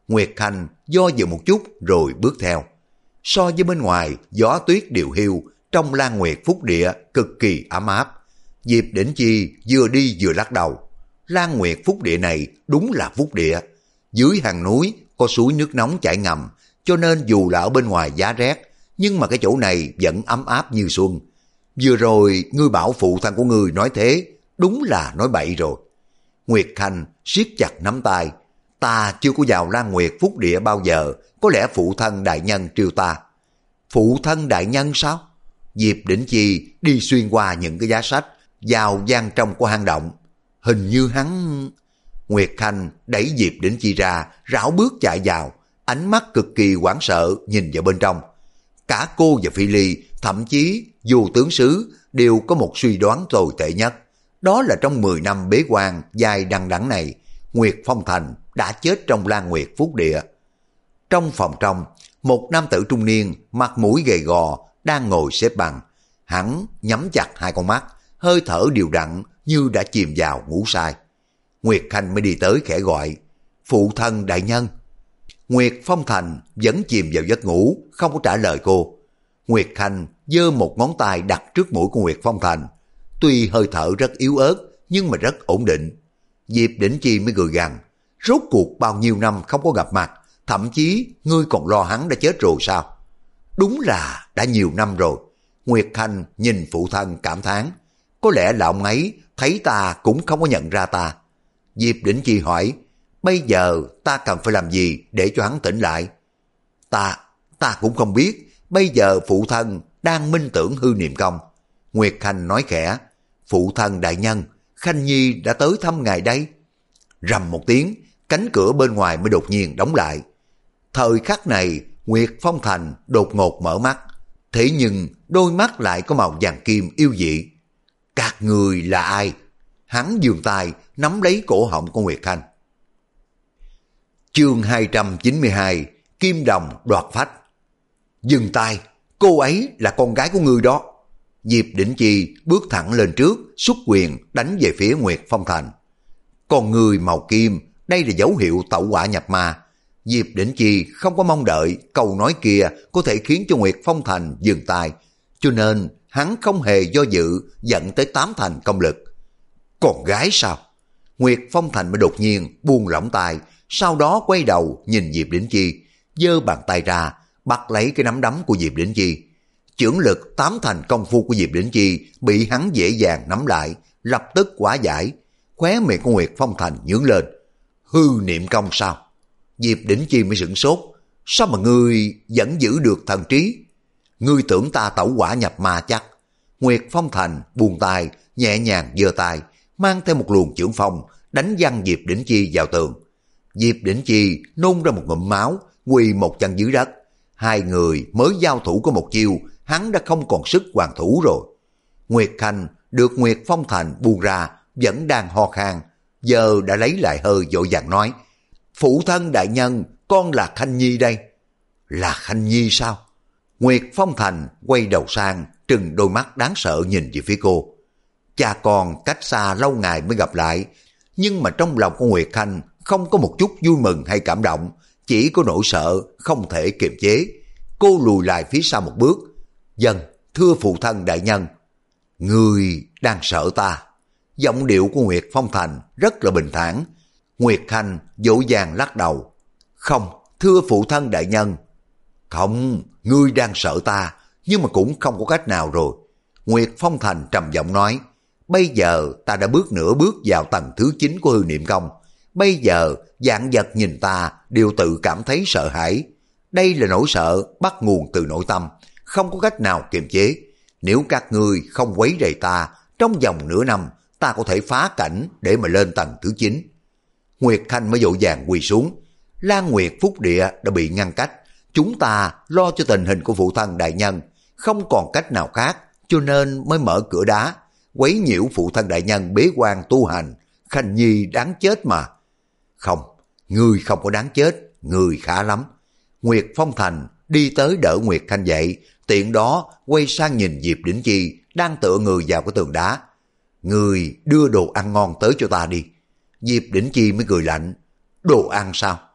Nguyệt Khanh do dự một chút rồi bước theo. So với bên ngoài, gió tuyết điều hiu, trong Lan Nguyệt Phúc Địa cực kỳ ấm áp. Diệp Đỉnh Chi vừa đi vừa lắc đầu. Lan Nguyệt Phúc Địa này đúng là phúc địa. Dưới hàng núi có suối nước nóng chảy ngầm, cho nên dù là ở bên ngoài giá rét, nhưng mà cái chỗ này vẫn ấm áp như xuân. Vừa rồi ngươi bảo phụ thân của ngươi nói thế, đúng là nói bậy rồi. Nguyệt Khanh siết chặt nắm tay. Ta chưa có vào Lan Nguyệt Phúc Địa bao giờ, có lẽ phụ thân đại nhân triều ta. Phụ thân đại nhân sao? Diệp Đỉnh Chi đi xuyên qua những cái giá sách, vào gian trong của hang động. Hình như hắn... Nguyệt Khanh đẩy Diệp Đỉnh Chi ra, rảo bước chạy vào, ánh mắt cực kỳ hoảng sợ nhìn vào bên trong. Cả cô và Phi Ly, thậm chí dù tướng sứ, đều có một suy đoán tồi tệ nhất. Đó là trong mười năm bế quan dài đằng đẵng này, Nguyệt Phong Thành đã chết trong Lan Nguyệt Phúc Địa. Trong phòng trong, một nam tử trung niên, mặt mũi gầy gò, đang ngồi xếp bằng. Hắn nhắm chặt hai con mắt, hơi thở đều đặn như đã chìm vào ngủ say. Nguyệt Khanh mới đi tới khẽ gọi, phụ thân đại nhân. Nguyệt Phong Thành vẫn chìm vào giấc ngủ, không có trả lời cô. Nguyệt Khanh giơ một ngón tay đặt trước mũi của Nguyệt Phong Thành. Tuy hơi thở rất yếu ớt, nhưng mà rất ổn định. Diệp Đỉnh Chi mới cười gằn, rốt cuộc bao nhiêu năm không có gặp mặt, thậm chí ngươi còn lo hắn đã chết rồi sao? Đúng là đã nhiều năm rồi. Nguyệt Khanh nhìn phụ thân cảm thán, có lẽ là ông ấy thấy ta cũng không có nhận ra ta. Diệp Đỉnh Chi hỏi, bây giờ ta cần phải làm gì để cho hắn tỉnh lại? Ta, ta cũng không biết, bây giờ phụ thân đang minh tưởng hư niệm công. Nguyệt Khanh nói khẽ, phụ thân đại nhân, Khanh Nhi đã tới thăm ngài đây. Rầm một tiếng, cánh cửa bên ngoài mới đột nhiên đóng lại. Thời khắc này, Nguyệt Phong Thành đột ngột mở mắt, thế nhưng đôi mắt lại có màu vàng kim yêu dị. Các người là ai? Hắn giương tay nắm lấy cổ họng của Nguyệt Khanh. Chương hai trăm chín mươi hai, Kim Đồng đoạt phách. Dừng tay, cô ấy là con gái của ngươi đó. Diệp Đỉnh Chi bước thẳng lên trước, xuất quyền đánh về phía Nguyệt Phong Thành. Con người màu kim, đây là dấu hiệu tẩu hỏa nhập ma. Diệp Đỉnh Chi không có mong đợi câu nói kia có thể khiến cho Nguyệt Phong Thành dừng tay, cho nên hắn không hề do dự, dẫn tới tám thành công lực. Con gái sao? Nguyệt Phong Thành mới đột nhiên buông lỏng tay, sau đó quay đầu nhìn Diệp Đỉnh Chi, giơ bàn tay ra, bắt lấy cái nắm đấm của Diệp Đỉnh Chi. Chưởng lực tám thành công phu của Diệp Đỉnh Chi bị hắn dễ dàng nắm lại, lập tức hóa giải. Khóe miệng của Nguyệt Phong Thành nhướng lên. Hư niệm công sao? Diệp Đỉnh Chi mới sửng sốt. Sao mà ngươi vẫn giữ được thần trí? Ngươi tưởng ta tẩu hỏa nhập ma chắc? Nguyệt Phong Thành buông tay, nhẹ nhàng giơ tay, mang theo một luồng chưởng phong, đánh văng Diệp Đỉnh Chi vào tường. Diệp Đỉnh Chi nôn ra một ngụm máu, quỳ một chân dưới đất. Hai người mới giao thủ có một chiêu, hắn đã không còn sức hoàn thủ rồi. Nguyệt Khanh được Nguyệt Phong Thành buông ra, vẫn đang ho khan, giờ đã lấy lại hơi vội vàng nói, phụ thân đại nhân, con là Khanh Nhi đây. Là Khanh Nhi sao? Nguyệt Phong Thành quay đầu sang, trừng đôi mắt đáng sợ nhìn về phía cô. Cha con cách xa lâu ngày mới gặp lại, nhưng mà trong lòng của Nguyệt Khanh không có một chút vui mừng hay cảm động, chỉ có nỗi sợ không thể kiềm chế. Cô lùi lại phía sau một bước. Dân, thưa phụ thân đại nhân. Người đang sợ ta. Giọng điệu của Nguyệt Phong Thành rất là bình thản. Nguyệt Khanh dỗ dàng lắc đầu. Không, thưa phụ thân đại nhân. Không, ngươi đang sợ ta, nhưng mà cũng không có cách nào rồi. Nguyệt Phong Thành trầm giọng nói, bây giờ ta đã bước nửa bước vào tầng thứ chín của hư niệm công. Bây giờ vạn vật nhìn ta đều tự cảm thấy sợ hãi. Đây là nỗi sợ bắt nguồn từ nội tâm, không có cách nào kiềm chế. Nếu các ngươi không quấy rầy ta, trong vòng nửa năm ta có thể phá cảnh để mà lên tầng thứ chín. Nguyệt Khanh mới vội vàng quỳ xuống. Lan Nguyệt Phúc Địa đã bị ngăn cách, chúng ta lo cho tình hình của phụ thân đại nhân, không còn cách nào khác, cho nên mới mở cửa đá, quấy nhiễu phụ thân đại nhân bế quan tu hành. Khanh Nhi đáng chết mà. Không, ngươi không có đáng chết, ngươi khá lắm. Nguyệt Phong Thành đi tới đỡ Nguyệt Khanh dậy, tiện đó quay sang nhìn Diệp Đỉnh Chi đang tựa người vào cái tường đá. Ngươi đưa đồ ăn ngon tới cho ta đi. Diệp Đỉnh Chi mới cười lạnh. Đồ ăn sao?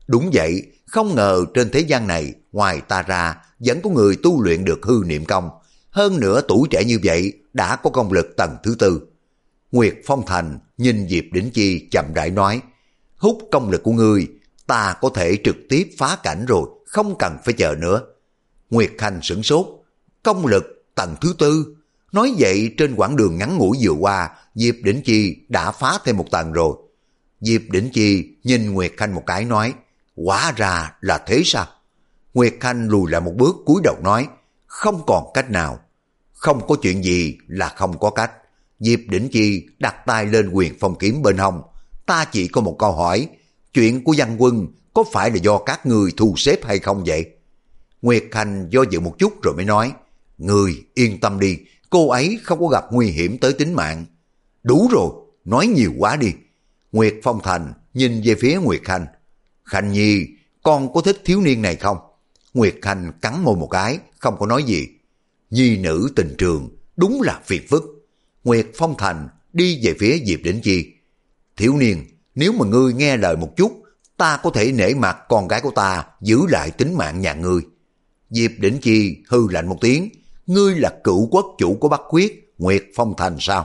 Đúng vậy, không ngờ trên thế gian này, ngoài ta ra, vẫn có người tu luyện được hư niệm công. Hơn nữa tuổi trẻ như vậy, đã có công lực tầng thứ tư. Nguyệt Phong Thành nhìn Diệp Đỉnh Chi chậm rãi nói, hút công lực của ngươi, ta có thể trực tiếp phá cảnh rồi, không cần phải chờ nữa. Nguyệt Khanh sửng sốt, công lực tầng thứ tư. Nói vậy trên quãng đường ngắn ngủi vừa qua, Diệp Đỉnh Chi đã phá thêm một tầng rồi. Diệp Đỉnh Chi nhìn Nguyệt Khanh một cái nói, hóa ra là thế sao? Nguyệt Khanh lùi lại một bước cúi đầu nói, không còn cách nào. Không có chuyện gì là không có cách. Diệp Đỉnh Chi đặt tay lên quyền phong kiếm bên hông. Ta chỉ có một câu hỏi, chuyện của Văn Quân có phải là do các người thu xếp hay không vậy? Nguyệt Khanh do dự một chút rồi mới nói, người yên tâm đi, cô ấy không có gặp nguy hiểm tới tính mạng. Đủ rồi, nói nhiều quá đi. Nguyệt Phong Thành nhìn về phía Nguyệt Khanh. Khanh Nhi, con có thích thiếu niên này không? Nguyệt Khanh cắn môi một cái, không có nói gì. Nhi nữ tình trường, đúng là phiền phức. Nguyệt Phong Thành đi về phía Diệp Đỉnh Chi. Thiếu niên, nếu mà ngươi nghe lời một chút, ta có thể nể mặt con gái của ta giữ lại tính mạng nhà ngươi. Diệp Đỉnh Chi hư lạnh một tiếng, ngươi là cựu quốc chủ của Bắc Khuyết, Nguyệt Phong Thành sao?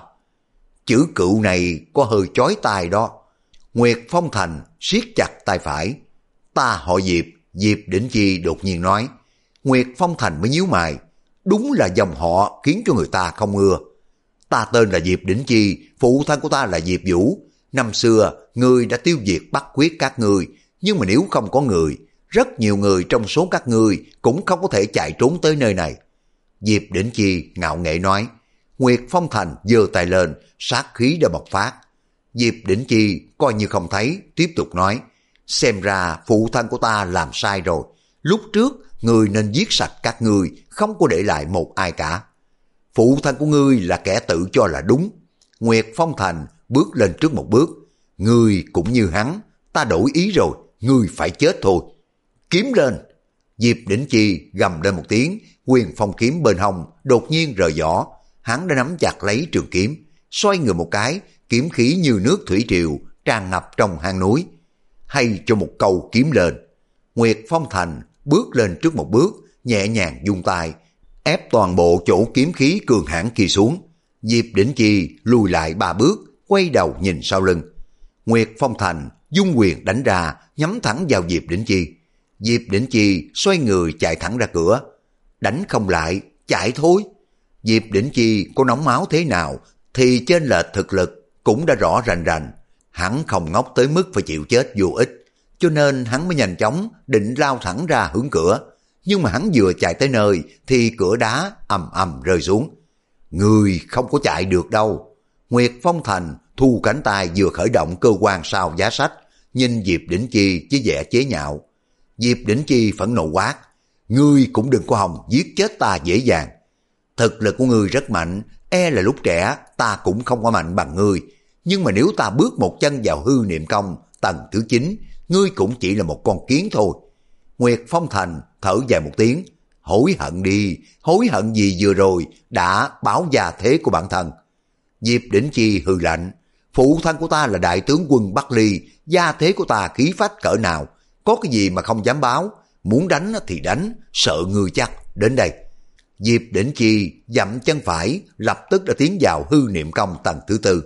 Chữ cựu này có hơi chói tai đó. Nguyệt Phong Thành siết chặt tay phải. Ta họ Diệp, Diệp Đỉnh Chi đột nhiên nói. Nguyệt Phong Thành mới nhíu mày. Đúng là dòng họ khiến cho người ta không ưa. Ta tên là Diệp Đỉnh Chi, phụ thân của ta là Diệp Vũ. Năm xưa, ngươi đã tiêu diệt Bắc Khuyết các ngươi, nhưng mà nếu không có người, rất nhiều người trong số các ngươi cũng không có thể chạy trốn tới nơi này. Diệp Đỉnh Chi ngạo nghễ nói. Nguyệt Phong Thành giơ tay lên, sát khí đã bộc phát. Diệp Đỉnh Chi coi như không thấy, tiếp tục nói. Xem ra phụ thân của ta làm sai rồi. Lúc trước, ngươi nên giết sạch các ngươi, không có để lại một ai cả. Phụ thân của ngươi là kẻ tự cho là đúng. Nguyệt Phong Thành bước lên trước một bước. Ngươi cũng như hắn, ta đổi ý rồi, ngươi phải chết thôi. Kiếm lên. Diệp Đỉnh Chi gầm lên một tiếng, quyền phong kiếm bên hông đột nhiên rời vỏ. Hắn đã nắm chặt lấy trường kiếm, xoay người một cái, kiếm khí như nước thủy triều tràn ngập trong hang núi. Hay cho một câu kiếm lên. Nguyệt Phong Thành bước lên trước một bước, nhẹ nhàng vung tay, ép toàn bộ chỗ kiếm khí cường hãn kia xuống. Diệp Đỉnh Chi lùi lại ba bước, quay đầu nhìn sau lưng. Nguyệt Phong Thành dung quyền đánh ra, nhắm thẳng vào Diệp Đỉnh Chi. Diệp Đỉnh Chi xoay người chạy thẳng ra cửa. Đánh không lại, chạy thôi. Diệp Đỉnh Chi có nóng máu thế nào thì trên lệch thực lực cũng đã rõ rành rành. Hắn không ngốc tới mức phải chịu chết vô ích, cho nên hắn mới nhanh chóng định lao thẳng ra hướng cửa. Nhưng mà hắn vừa chạy tới nơi thì cửa đá ầm ầm rơi xuống. Người không có chạy được đâu. Nguyệt Phong Thành thu cánh tay vừa khởi động cơ quan sau giá sách, nhìn Diệp Đỉnh Chi với vẻ chế nhạo. Diệp Đỉnh Chi phẫn nộ quát. Ngươi cũng đừng có hòng giết chết ta dễ dàng. Thực lực của ngươi rất mạnh, e là lúc trẻ ta cũng không có mạnh bằng ngươi. Nhưng mà nếu ta bước một chân vào hư niệm công tầng thứ chín, ngươi cũng chỉ là một con kiến thôi. Nguyệt Phong Thành thở dài một tiếng. Hối hận đi, hối hận gì vừa rồi đã báo gia thế của bản thân. Diệp Đỉnh Chi hừ lạnh. Phụ thân của ta là đại tướng quân Bắc Ly, gia thế của ta khí phách cỡ nào, có cái gì mà không dám báo. Muốn đánh thì đánh, sợ ngươi chắc. Đến đây. Diệp Đỉnh Chi dậm chân phải, lập tức đã tiến vào hư niệm công tầng thứ tư.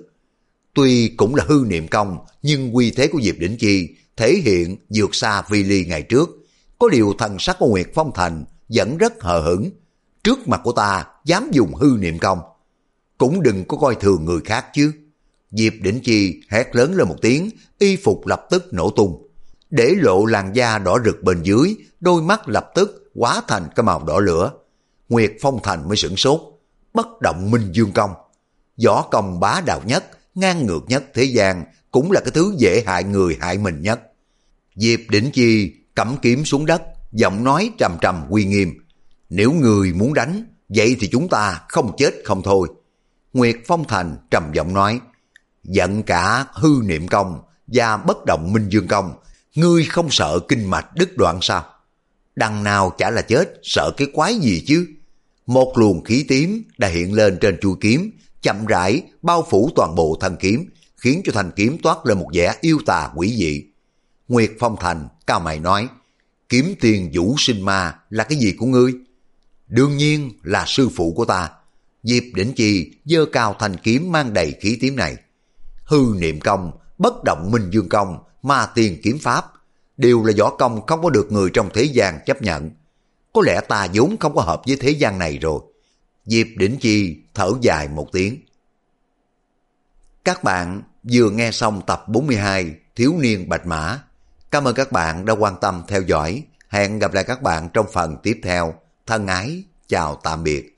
Tuy cũng là hư niệm công, nhưng uy thế của Diệp Đỉnh Chi thể hiện vượt xa Vi Ly ngày trước. Có điều thần sắc của Nguyệt Phong Thành vẫn rất hờ hững. Trước mặt của ta dám dùng hư niệm công, cũng đừng có coi thường người khác chứ. Diệp Đỉnh Chi hét lớn lên một tiếng, y phục lập tức nổ tung, để lộ làn da đỏ rực bên dưới, đôi mắt lập tức hóa thành cái màu đỏ lửa. Nguyệt Phong Thành mới sửng sốt. Bất động minh dương công, võ công bá đạo nhất, ngang ngược nhất thế gian, cũng là cái thứ dễ hại người hại mình nhất. Diệp Đỉnh Chi cắm kiếm xuống đất, giọng nói trầm trầm uy nghiêm. Nếu người muốn đánh, vậy thì chúng ta không chết không thôi. Nguyệt Phong Thành trầm giọng nói. Giận cả hư niệm công và bất động minh dương công, ngươi không sợ kinh mạch đứt đoạn sao? Đằng nào chả là chết, sợ cái quái gì chứ? Một luồng khí tím đã hiện lên trên chuôi kiếm, chậm rãi bao phủ toàn bộ thanh kiếm, khiến cho thanh kiếm toát lên một vẻ yêu tà quỷ dị. Nguyệt Phong Thành cao mày nói, kiếm tiền vũ sinh ma là cái gì của ngươi? Đương nhiên là sư phụ của ta. Diệp Đỉnh Chi giơ cao thanh kiếm mang đầy khí tím này. Hư niệm công, bất động minh dương công, ma tiền kiếm pháp, đều là võ công không có được người trong thế gian chấp nhận. Có lẽ ta vốn không có hợp với thế gian này rồi. Diệp Đỉnh Chi thở dài một tiếng. Các bạn vừa nghe xong tập bốn mươi hai Thiếu niên Bạch Mã. Cảm ơn các bạn đã quan tâm theo dõi. Hẹn gặp lại các bạn trong phần tiếp theo. Thân ái, chào tạm biệt.